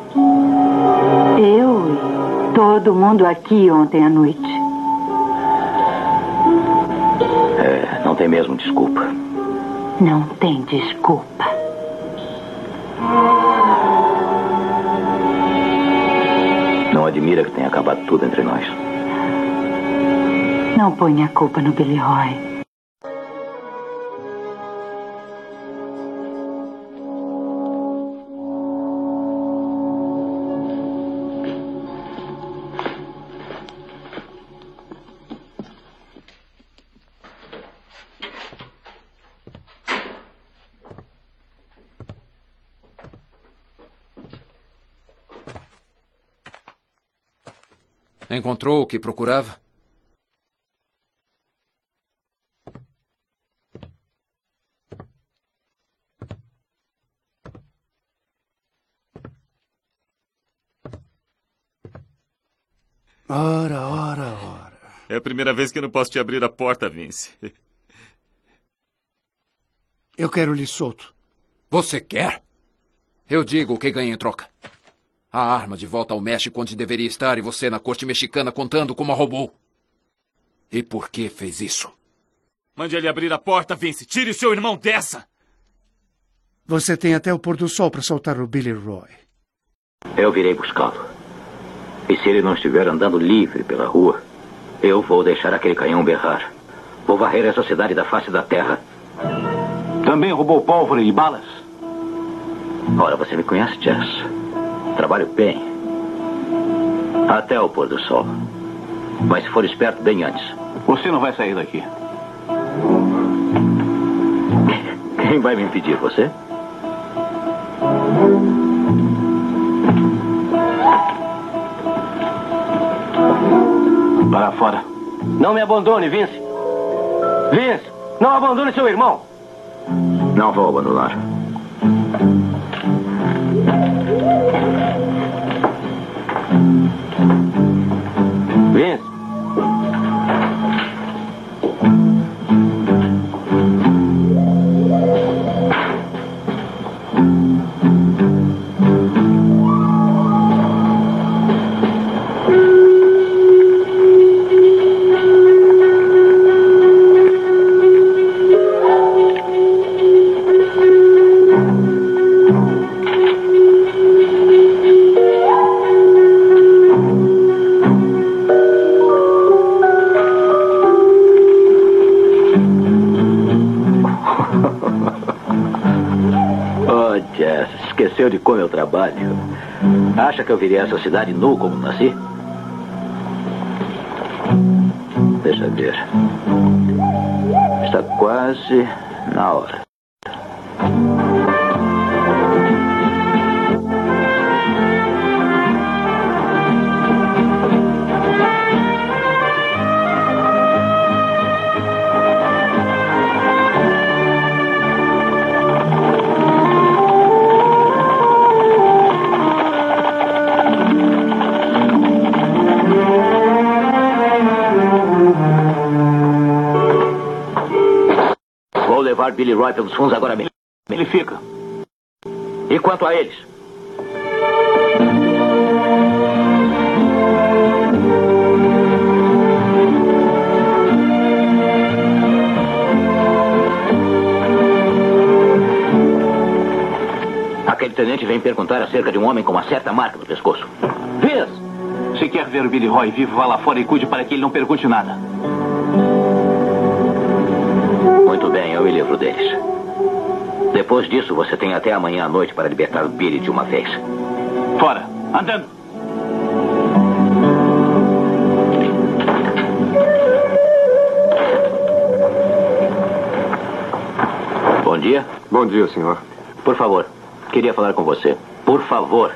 [SPEAKER 5] Eu e todo mundo aqui ontem à noite.
[SPEAKER 2] Não tem mesmo desculpa.
[SPEAKER 5] Não tem desculpa.
[SPEAKER 2] Não admira que tenha acabado tudo entre nós.
[SPEAKER 5] Não ponha a culpa no Billy Roy.
[SPEAKER 14] Encontrou o que procurava?
[SPEAKER 6] Ora. É a primeira vez que eu não posso te abrir a porta, Vince.
[SPEAKER 15] Eu quero lhe solto.
[SPEAKER 14] Você quer? Eu digo o que ganha em troca. A arma de volta ao México onde deveria estar e você na corte mexicana contando como a roubou. E por que fez isso?
[SPEAKER 6] Mande ele abrir a porta, Vince. Tire o seu irmão dessa.
[SPEAKER 15] Você tem até o pôr do sol para soltar o Billy Roy.
[SPEAKER 2] Eu virei buscá-lo. E se ele não estiver andando livre pela rua, eu vou deixar aquele canhão berrar. Vou varrer essa cidade da face da terra.
[SPEAKER 3] Também roubou pólvora e balas?
[SPEAKER 2] Ora, você me conhece, Jess. Trabalho bem. Até o pôr do sol. Mas se for esperto, bem antes.
[SPEAKER 3] Você não vai sair daqui.
[SPEAKER 2] Quem vai me impedir? Você?
[SPEAKER 3] Para fora.
[SPEAKER 4] Não me abandone, Vince. Vince, não abandone seu irmão.
[SPEAKER 2] Não vou abandonar.
[SPEAKER 4] Vince.
[SPEAKER 2] Oh, Jess, esqueceu de como eu trabalho. Acha que eu virei essa cidade nu como nasci? Deixa ver. Está quase na hora. Levar Billy Roy pelos fundos agora mesmo.
[SPEAKER 3] Ele fica.
[SPEAKER 2] E quanto a eles? Aquele tenente vem perguntar acerca de um homem com uma certa marca no pescoço.
[SPEAKER 3] Vince! Se quer ver o Billy Roy vivo, vá lá fora e cuide para que ele não pergunte nada.
[SPEAKER 2] Muito bem, eu me livro deles. Depois disso, você tem até amanhã à noite para libertar o Billy de uma vez.
[SPEAKER 3] Fora. Andando.
[SPEAKER 2] Bom dia.
[SPEAKER 12] Bom dia, senhor.
[SPEAKER 2] Por favor, queria falar com você. Por favor.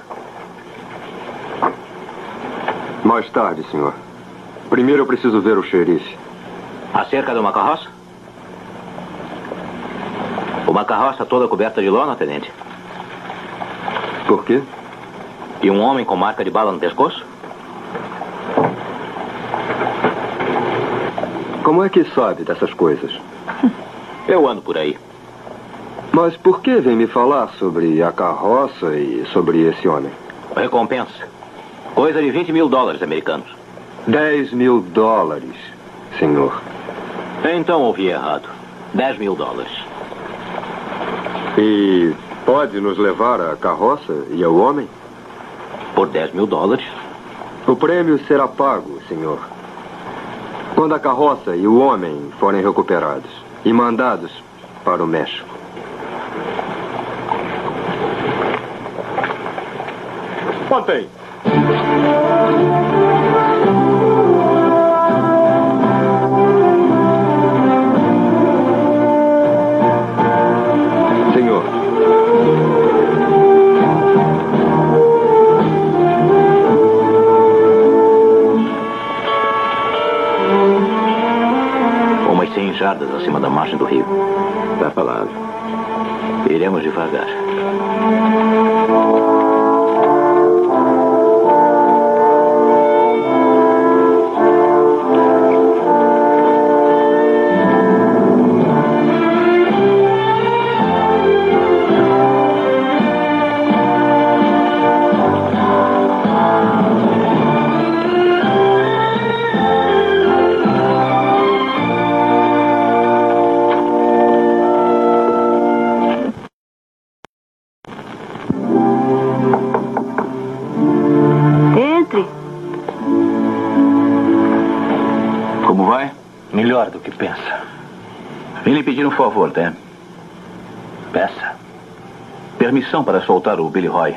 [SPEAKER 12] Mais tarde, senhor. Primeiro eu preciso ver o xerife.
[SPEAKER 2] Acerca de uma carroça? Uma carroça toda coberta de lona, tenente.
[SPEAKER 12] Por quê?
[SPEAKER 2] E um homem com marca de bala no pescoço?
[SPEAKER 12] Como é que sabe dessas coisas?
[SPEAKER 2] Eu ando por aí.
[SPEAKER 12] Mas por que vem me falar sobre a carroça e sobre esse homem?
[SPEAKER 2] Recompensa. Coisa de $20 mil americanos.
[SPEAKER 12] $10 mil, senhor.
[SPEAKER 2] Então ouvi errado. $10 mil.
[SPEAKER 12] E pode nos levar a carroça e ao homem?
[SPEAKER 2] Por $10 mil?
[SPEAKER 12] O prêmio será pago, senhor. Quando a carroça e o homem forem recuperados e mandados para o México.
[SPEAKER 16] Mantém.
[SPEAKER 12] Senhor.
[SPEAKER 2] Umas 100 jardas acima da margem do rio. Dá palavra. Iremos devagar.
[SPEAKER 3] Melhor do que pensa. Vim lhe pedir um favor, Dan. Peça. Permissão para soltar o Billy Roy.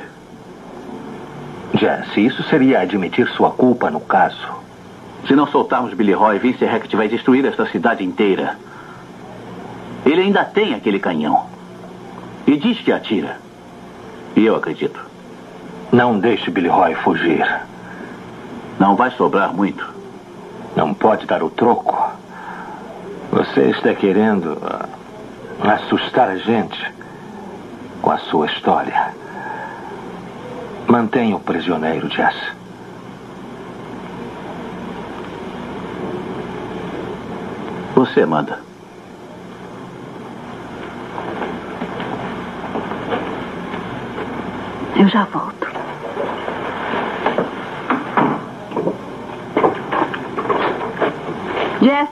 [SPEAKER 3] Jesse, isso seria admitir sua culpa no caso. Se não soltarmos Billy Roy, Vince Hackett vai destruir esta cidade inteira. Ele ainda tem aquele canhão. E diz que atira. E eu acredito. Não deixe Billy Roy fugir. Não vai sobrar muito. Não pode dar o troco. Você está querendo assustar a gente com a sua história. Mantenha o prisioneiro, Jess. Você manda.
[SPEAKER 5] Eu já volto. Jess.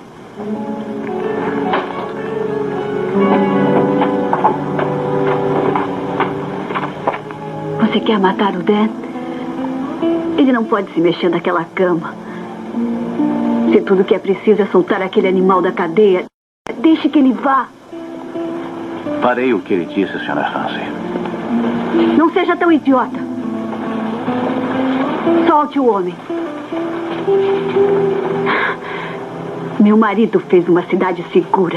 [SPEAKER 5] Você quer matar o Dan? Ele não pode se mexer daquela cama. Se tudo que é preciso é soltar aquele animal da cadeia, deixe que ele vá.
[SPEAKER 3] Farei o que ele disse, Sr. Stancy.
[SPEAKER 5] Não seja tão idiota. Solte o homem. Meu marido fez uma cidade segura.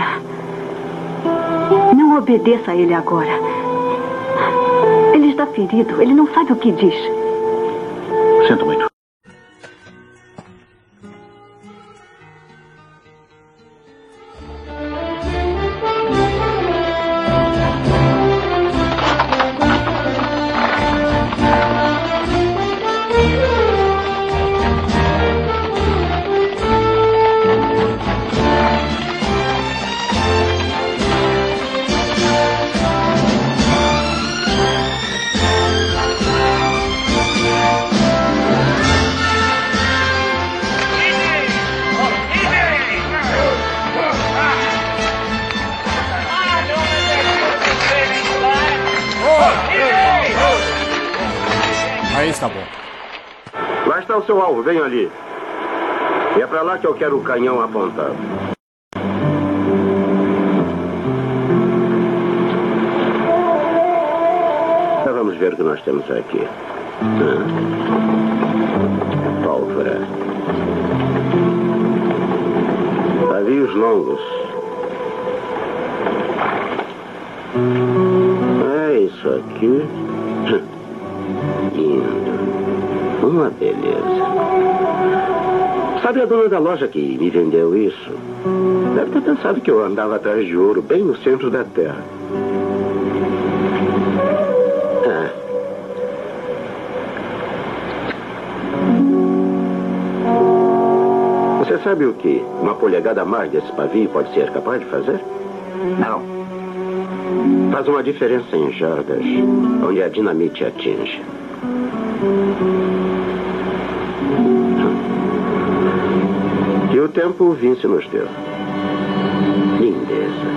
[SPEAKER 5] Não obedeça a ele agora. Ele está ferido. Ele não sabe o que diz.
[SPEAKER 3] Sinto muito.
[SPEAKER 17] Aí está bom.
[SPEAKER 18] Lá está o seu alvo, venha ali. E é para lá que eu quero o canhão apontado. Então vamos ver o que nós temos aqui. Pólvora. Pavios longos. É isso aqui. Lindo. Uma beleza. Sabe a dona da loja que me vendeu isso? Deve ter pensado que eu andava atrás de ouro bem no centro da terra. Você sabe o que uma polegada a mais desse pavio pode ser capaz de fazer?
[SPEAKER 3] Não.
[SPEAKER 18] Faz uma diferença em jardas, onde a dinamite atinge. E o tempo o Vince nos deu. Lindeza.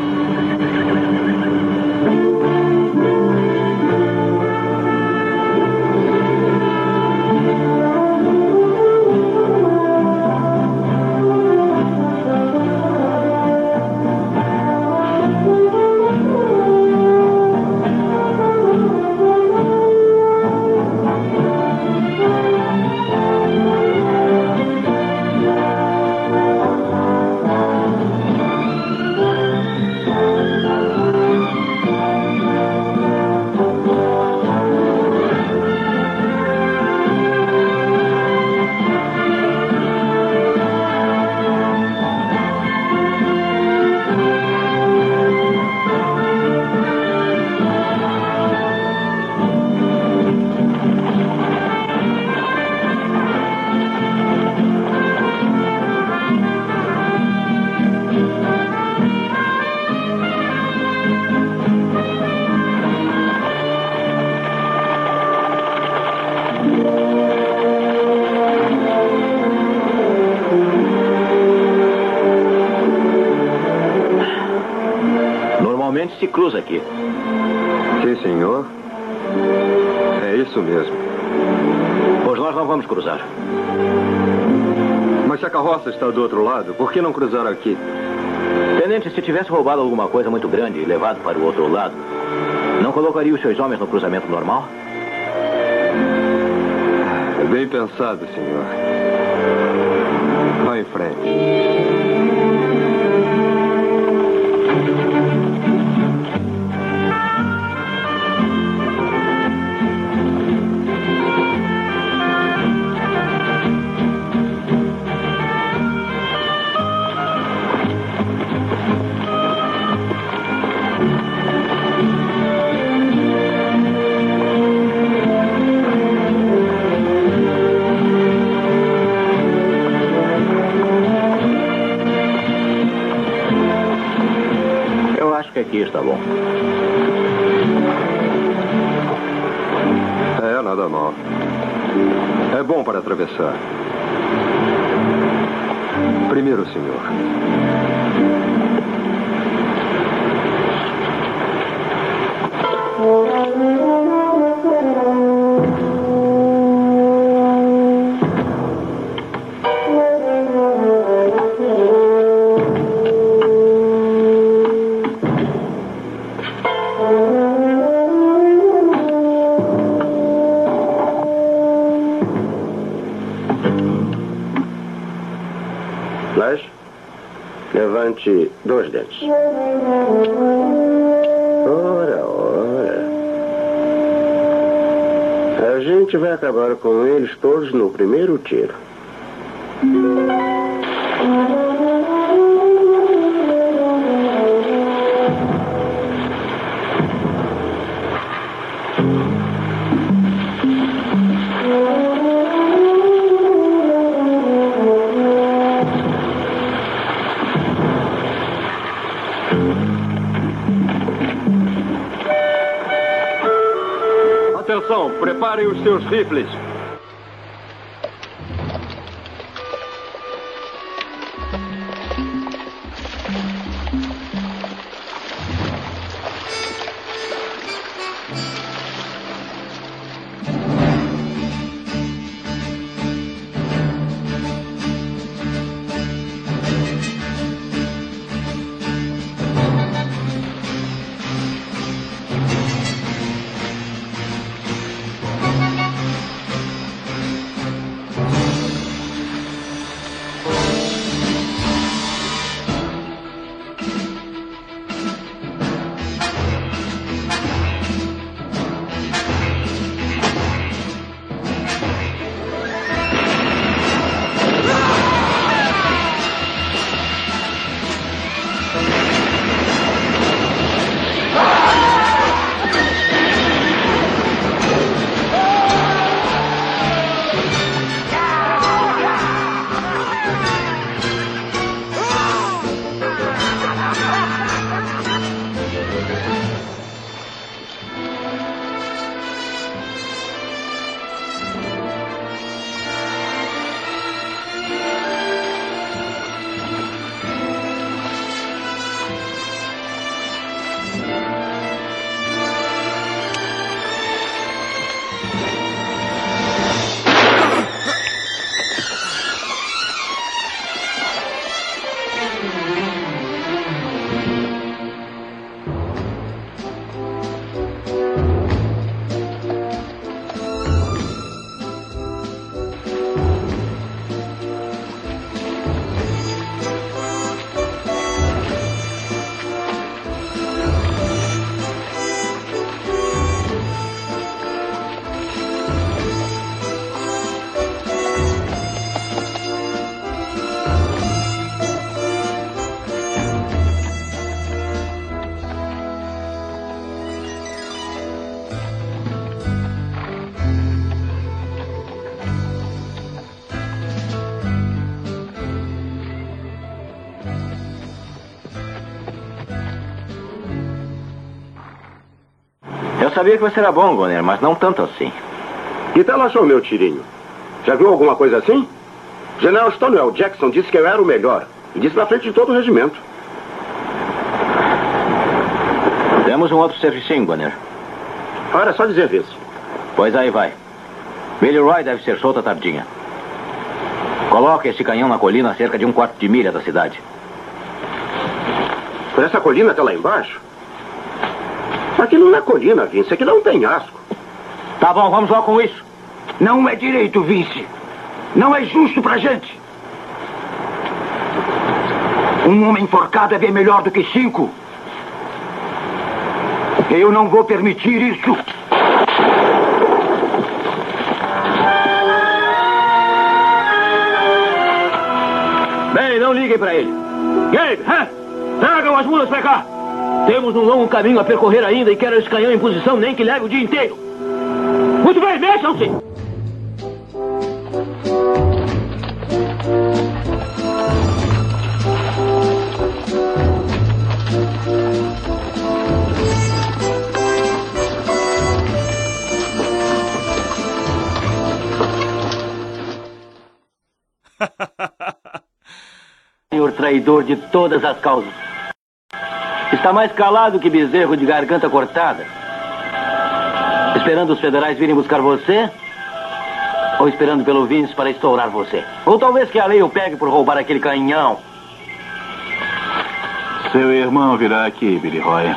[SPEAKER 3] Se cruza aqui.
[SPEAKER 12] Sim, senhor. É isso mesmo.
[SPEAKER 3] Pois nós não vamos cruzar.
[SPEAKER 12] Mas se a carroça está do outro lado, por que não cruzar aqui?
[SPEAKER 3] Tenente, se tivesse roubado alguma coisa muito grande e levado para o outro lado, não colocaria os seus homens no cruzamento normal?
[SPEAKER 12] Bem pensado, senhor. Vá em frente.
[SPEAKER 3] Aqui está bom.
[SPEAKER 12] É, nada mal. É bom para atravessar. Primeiro, senhor.
[SPEAKER 18] somente 2 dentes. Ora. A gente vai acabar com eles todos no primeiro tiro.
[SPEAKER 12] Atenção, preparem os seus rifles.
[SPEAKER 2] Eu sabia que você era bom, Gunner, mas não tanto assim.
[SPEAKER 18] Que tal achou o meu tirinho? Já viu alguma coisa assim? General Stonewall Jackson disse que eu era o melhor. E disse na frente de todo o regimento.
[SPEAKER 2] Temos um outro servicinho, Gunner.
[SPEAKER 18] Ora, só dizer isso.
[SPEAKER 2] Pois aí vai. Billy Roy deve ser solto à tardinha. Coloque esse canhão na colina a cerca de 1/4 de milha da cidade.
[SPEAKER 18] Por essa colina até lá embaixo? Aquilo não é colina, Vince. Aquilo é um penhasco.
[SPEAKER 2] Tá bom, vamos lá com isso.
[SPEAKER 4] Não é direito, Vince. Não é justo pra gente. Um homem enforcado é bem melhor do que 5. Eu não vou permitir isso.
[SPEAKER 13] Bem, não liguem pra ele. Gabe, tragam as mulas pra cá. Temos um longo caminho a percorrer ainda e quero esse canhão em posição nem que leve o dia inteiro. Muito bem, mexam-se!
[SPEAKER 4] Senhor traidor de todas as causas. Está mais calado que bezerro de garganta cortada. Esperando os federais virem buscar você? Ou esperando pelo Vince para estourar você? Ou talvez que a lei o pegue por roubar aquele canhão?
[SPEAKER 3] Seu irmão virá aqui, Billy Roy.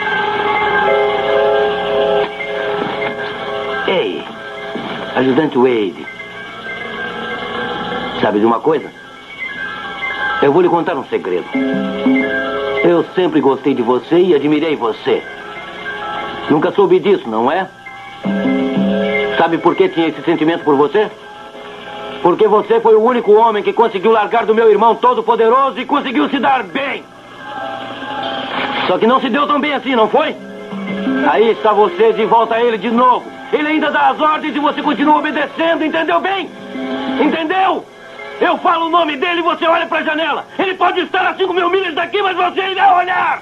[SPEAKER 4] Ei, ajudante Wade. Sabe de uma coisa? Eu vou lhe contar um segredo. Eu sempre gostei de você e admirei você. Nunca soube disso, não é? Sabe por que tinha esse sentimento por você? Porque você foi o único homem que conseguiu largar do meu irmão todo-poderoso e conseguiu se dar bem. Só que não se deu tão bem assim, não foi? Aí está você de volta a ele de novo. Ele ainda dá as ordens e você continua obedecendo, entendeu bem? Entendeu? Eu falo o nome dele e você olha para a janela. Ele pode estar a 5.000 milhas daqui, mas você irá olhar.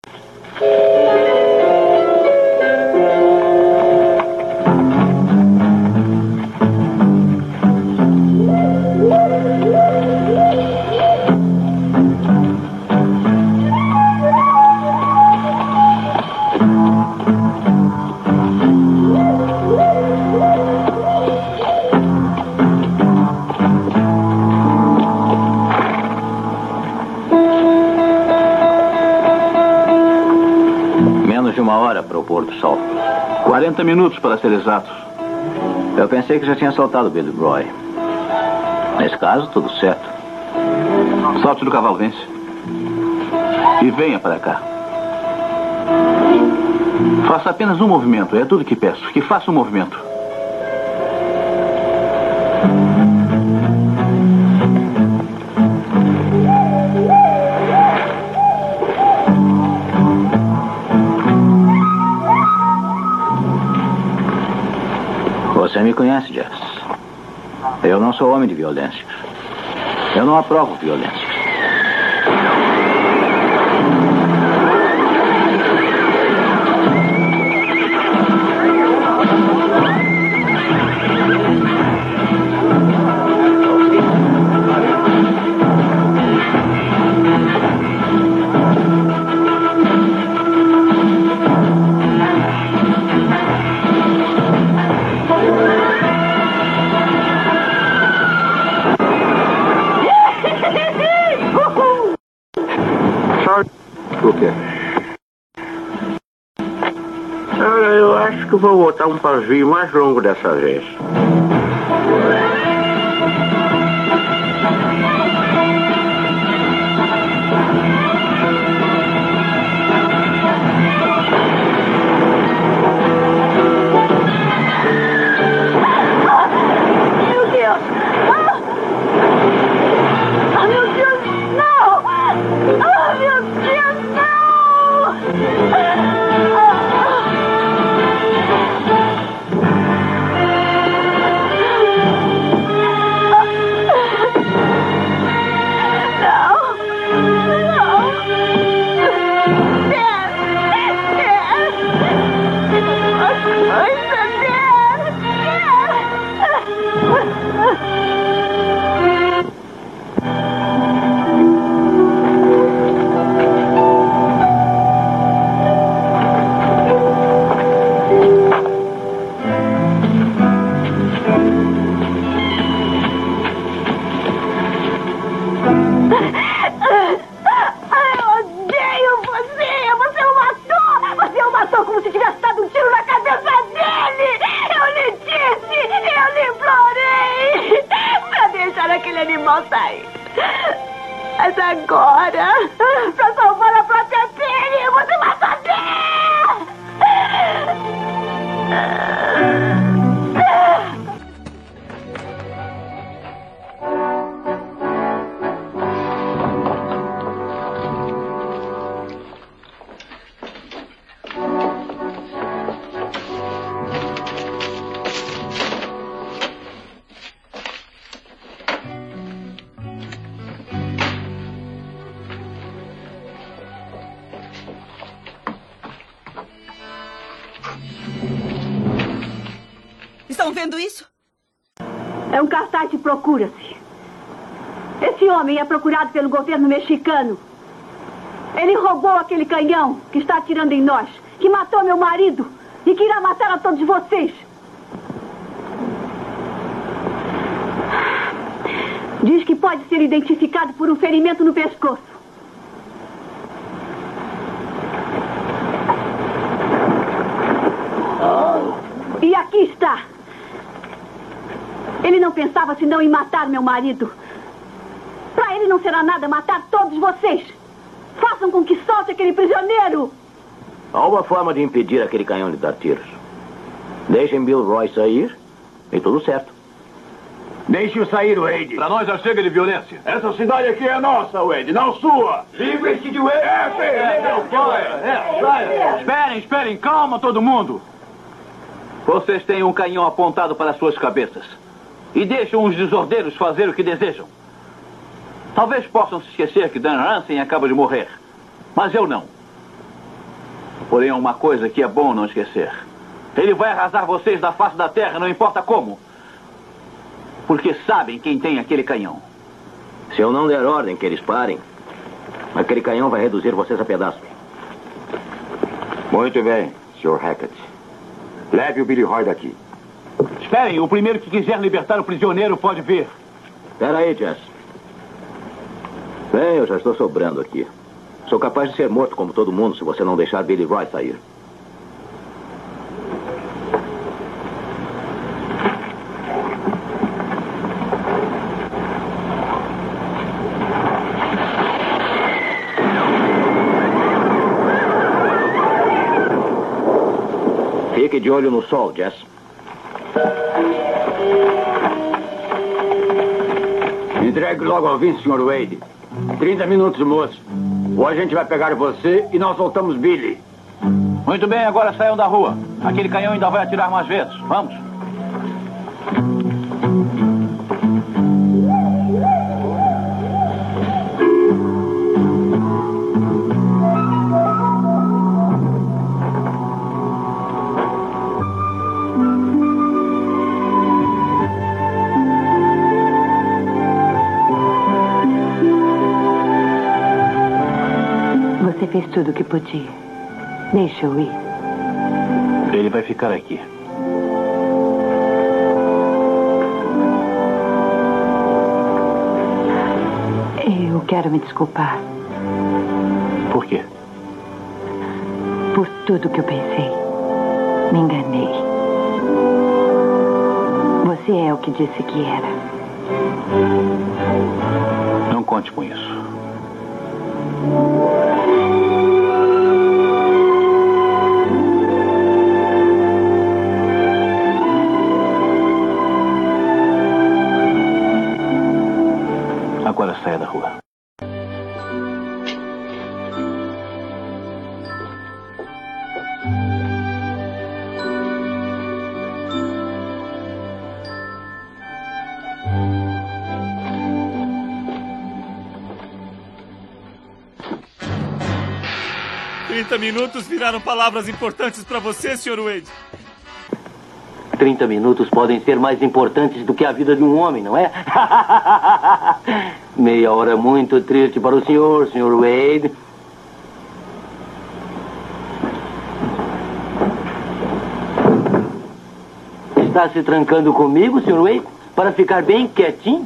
[SPEAKER 2] Uma hora para o pôr do sol.
[SPEAKER 3] 40 minutos para ser exatos.
[SPEAKER 2] Eu pensei que já tinha soltado o Billy Roy. Nesse caso, tudo certo.
[SPEAKER 3] Solte do cavalo, Vence. E venha para cá. Faça apenas um movimento, é tudo que peço. Que faça um movimento.
[SPEAKER 2] Você me conhece, Jess. Eu não sou homem de violência. Eu não aprovo violência.
[SPEAKER 18] O quê? Eu acho que vou botar um pavio mais longo dessa vez.
[SPEAKER 5] Meu Deus! Ah, meu Deus, não! Ah, meu Deus, não! Mas agora, pra salvar a própria pele, você vai saber!
[SPEAKER 19] Estão vendo isso?
[SPEAKER 5] É um cartaz de procura-se. Esse homem é procurado pelo governo mexicano. Ele roubou aquele canhão que está atirando em nós, que matou meu marido e que irá matar a todos vocês. Diz que pode ser identificado por um ferimento no pescoço. E aqui está. Ele não pensava senão em matar meu marido. Para ele não será nada matar todos vocês. Façam com que solte aquele prisioneiro.
[SPEAKER 3] Há uma forma de impedir aquele canhão de dar tiros. Deixem Bill Roy sair e tudo certo.
[SPEAKER 13] Deixe-o sair, Wade.
[SPEAKER 11] Pra nós já chega de violência.
[SPEAKER 13] Essa cidade aqui é nossa, Wade, não sua. Livre-se de Wade.
[SPEAKER 11] Esperem, calma todo mundo.
[SPEAKER 3] Vocês têm um canhão apontado para suas cabeças. E deixam os desordeiros fazer o que desejam. Talvez possam se esquecer que Dan Ramsey acaba de morrer. Mas eu não. Porém, há uma coisa que é bom não esquecer. Ele vai arrasar vocês da face da terra, não importa como. Porque sabem quem tem aquele canhão. Se eu não der ordem que eles parem, aquele canhão vai reduzir vocês a pedaços.
[SPEAKER 10] Muito bem, Sr. Hackett. Leve o Billy Roy daqui.
[SPEAKER 13] Esperem, o primeiro que quiser libertar o prisioneiro pode vir.
[SPEAKER 3] Espera aí, Jess. Bem, eu já estou sobrando aqui. Sou capaz de ser morto como todo mundo se você não deixar Billy Roy sair. Fique de olho no sol, Jess.
[SPEAKER 13] Entregue logo ao Vince, Sr. Wade. 30 minutos, moço. Ou a gente vai pegar você e nós voltamos Billy.
[SPEAKER 3] Muito bem, agora saiam da rua. Aquele canhão ainda vai atirar mais vezes. Vamos.
[SPEAKER 5] Você fez tudo o que podia. Deixa-o ir.
[SPEAKER 3] Ele vai ficar aqui.
[SPEAKER 5] Eu quero me desculpar.
[SPEAKER 3] Por quê?
[SPEAKER 5] Por tudo que eu pensei. Me enganei. Você é o que disse que era.
[SPEAKER 3] Não conte com isso. Agora saia da rua.
[SPEAKER 6] Minutos viraram palavras importantes para você, Sr. Wade.
[SPEAKER 4] 30 minutos podem ser mais importantes do que a vida de um homem, não é? Meia hora muito triste para o senhor, Sr. Wade. Está se trancando comigo, Sr. Wade? Para ficar bem quietinho?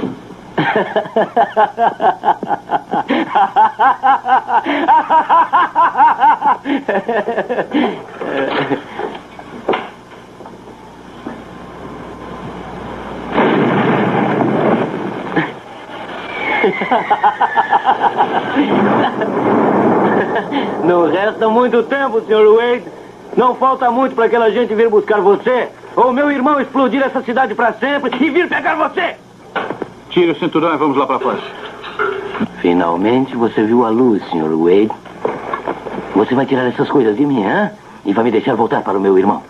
[SPEAKER 4] Não resta muito tempo, Sr. Wade. Não falta muito para aquela gente vir buscar você. Ou meu irmão explodir essa cidade para sempre e vir pegar você.
[SPEAKER 3] Tire o cinturão e vamos lá para fora.
[SPEAKER 4] Finalmente você viu a luz, Sr. Wade. Você vai tirar essas coisas de mim, hein? E vai me deixar voltar para o meu irmão.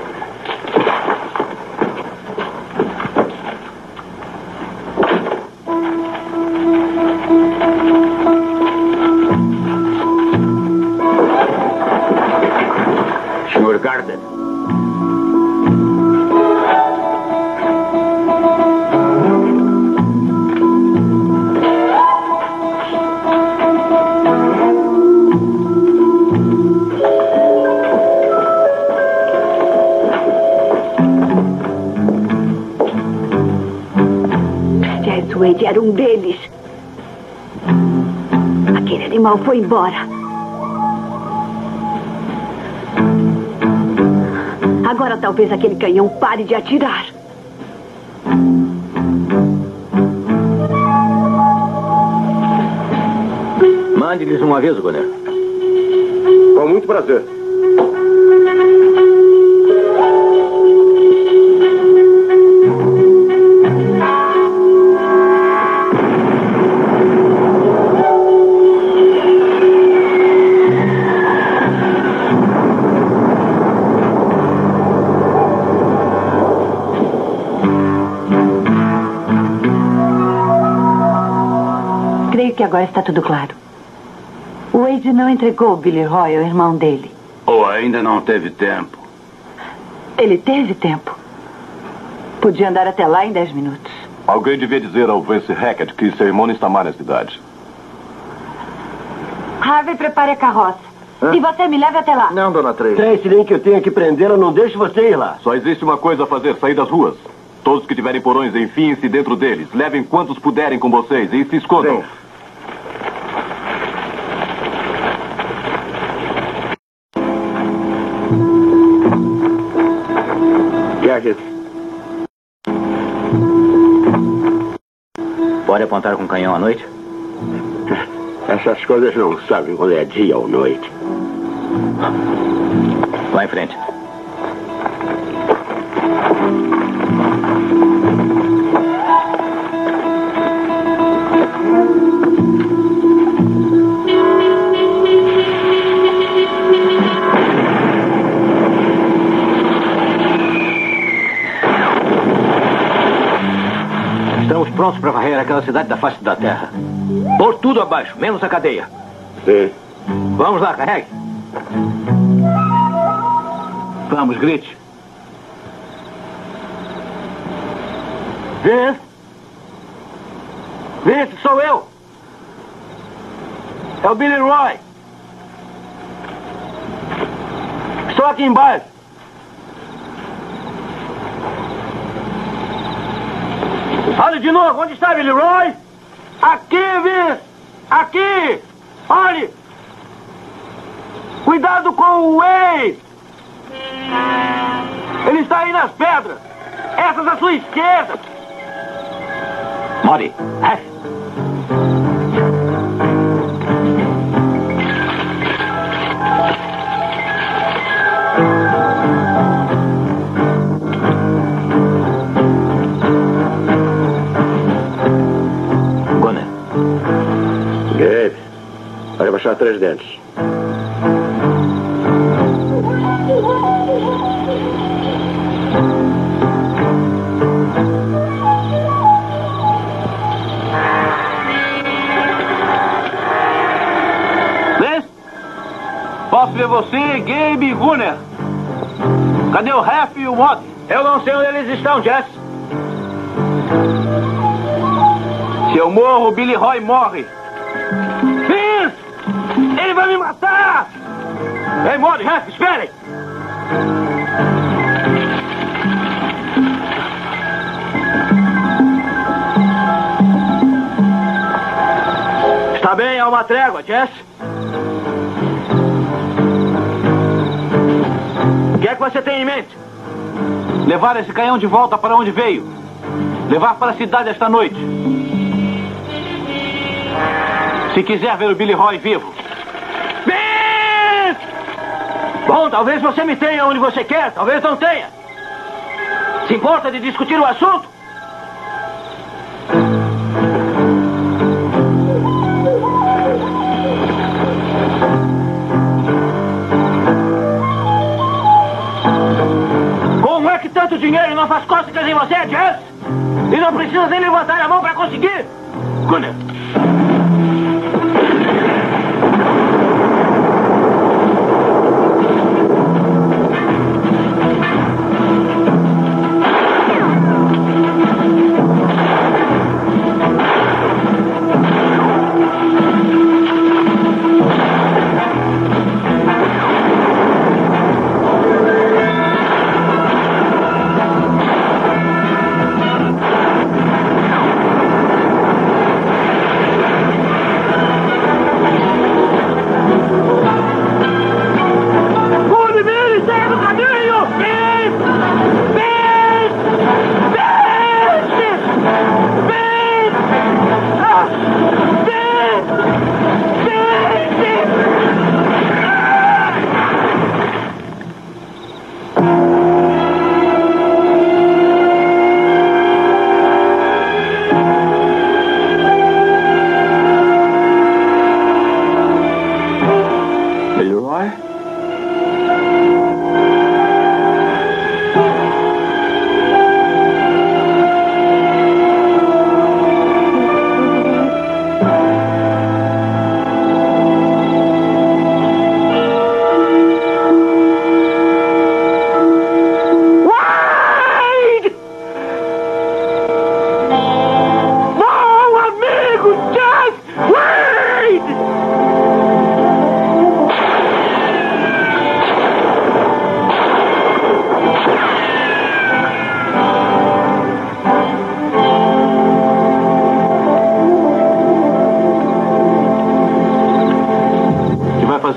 [SPEAKER 10] Sr. Gardner.
[SPEAKER 5] Wade era um deles. Aquele animal foi embora. Agora talvez aquele canhão pare de atirar.
[SPEAKER 2] Mande-lhes um aviso, Gunner.
[SPEAKER 18] Com muito prazer.
[SPEAKER 5] Creio que agora está tudo claro. O Wade não entregou o Billy Roy ao irmão dele.
[SPEAKER 10] Ou ainda não teve tempo.
[SPEAKER 5] Ele teve tempo. Podia andar até lá em 10 minutos.
[SPEAKER 11] Alguém devia dizer ao Vince Hackett que seu irmão não está mais na cidade.
[SPEAKER 5] Harvey, prepare a carroça. E você me leve até lá.
[SPEAKER 9] Não, dona Tracy. Tracy, nem que eu tenha que prendê-la, não deixe você ir lá.
[SPEAKER 11] Só existe uma coisa a fazer, sair das ruas. Todos que tiverem porões, enfiem-se dentro deles. Levem quantos puderem com vocês e se escondam.
[SPEAKER 9] Sim.
[SPEAKER 2] Pode apontar com canhão à noite?
[SPEAKER 18] Essas coisas não sabem quando é dia ou noite.
[SPEAKER 2] Vá em frente. Estamos prontos para varrer aquela cidade da face da terra.
[SPEAKER 4] Pôr tudo abaixo, menos a cadeia.
[SPEAKER 18] Sim.
[SPEAKER 4] Vamos lá, carregue.
[SPEAKER 2] Vamos, grite.
[SPEAKER 4] Vince? Vince, sou eu. É o Billy Roy. Estou aqui embaixo. Olhe de novo, onde está Billy Roy? Aqui, Vince! Aqui! Olhe! Cuidado com o Wade! Ele está aí nas pedras! Essas à sua esquerda!
[SPEAKER 2] Mori!
[SPEAKER 18] Gabe, vai baixar 3 dentes.
[SPEAKER 4] Vê? Posso ver você, Gabe e Gunner. Cadê o Ref e o Mott? Eu não sei onde eles estão, Jess. Se eu morro, o Billy Roy morre. Vince! Ele vai me matar! Ei, Mori, Ref, esperem! Está bem, há uma trégua, Jess. O que é que você tem em mente?
[SPEAKER 3] Levar esse canhão de volta para onde veio. Levar para a cidade esta noite. Se quiser ver o Billy Roy vivo.
[SPEAKER 4] Vince! Bom, talvez você me tenha onde você quer, talvez não tenha. Se importa de discutir o assunto? Como é que tanto dinheiro não faz cócegas em você, Jess? E não precisa nem levantar a mão para conseguir? Gunner.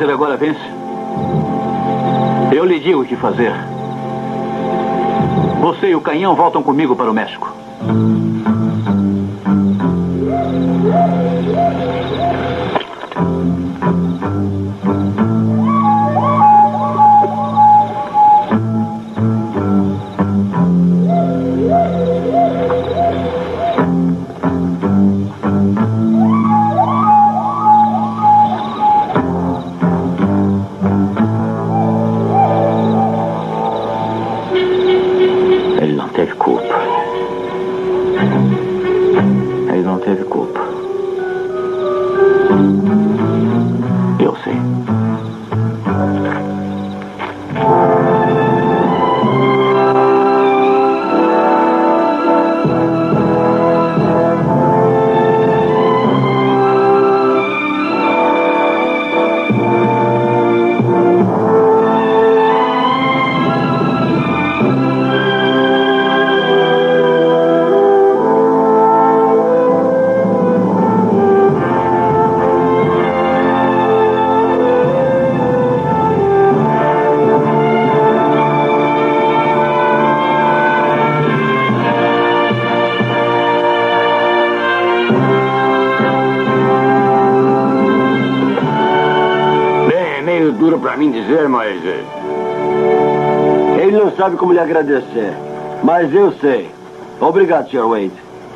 [SPEAKER 3] fazer agora, Vince? Eu lhe digo o que fazer. Você e o canhão voltam comigo para o México.
[SPEAKER 2] Ele não teve culpa. Ele não teve culpa. Eu sei.
[SPEAKER 10] Duro pra mim dizer, mas...
[SPEAKER 9] Ele não sabe como lhe agradecer. Mas eu sei. Obrigado, Sr. Wade.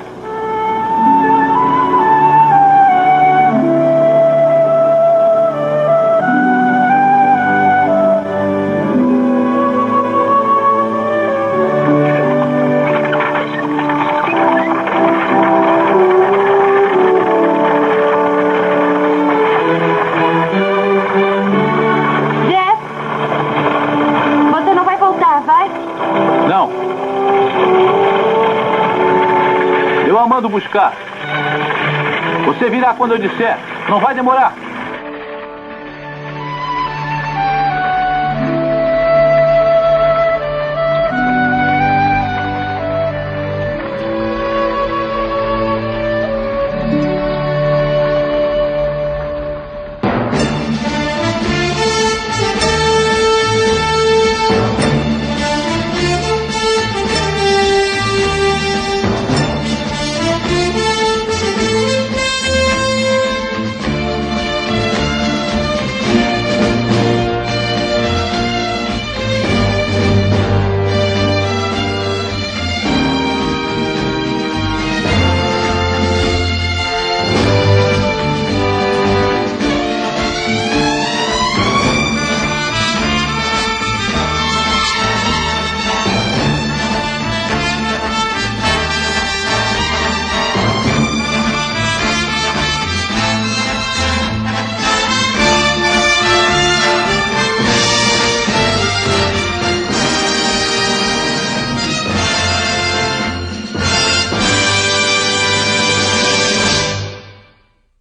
[SPEAKER 3] Não. Eu a mando buscar. Você virá quando eu disser. Não vai demorar.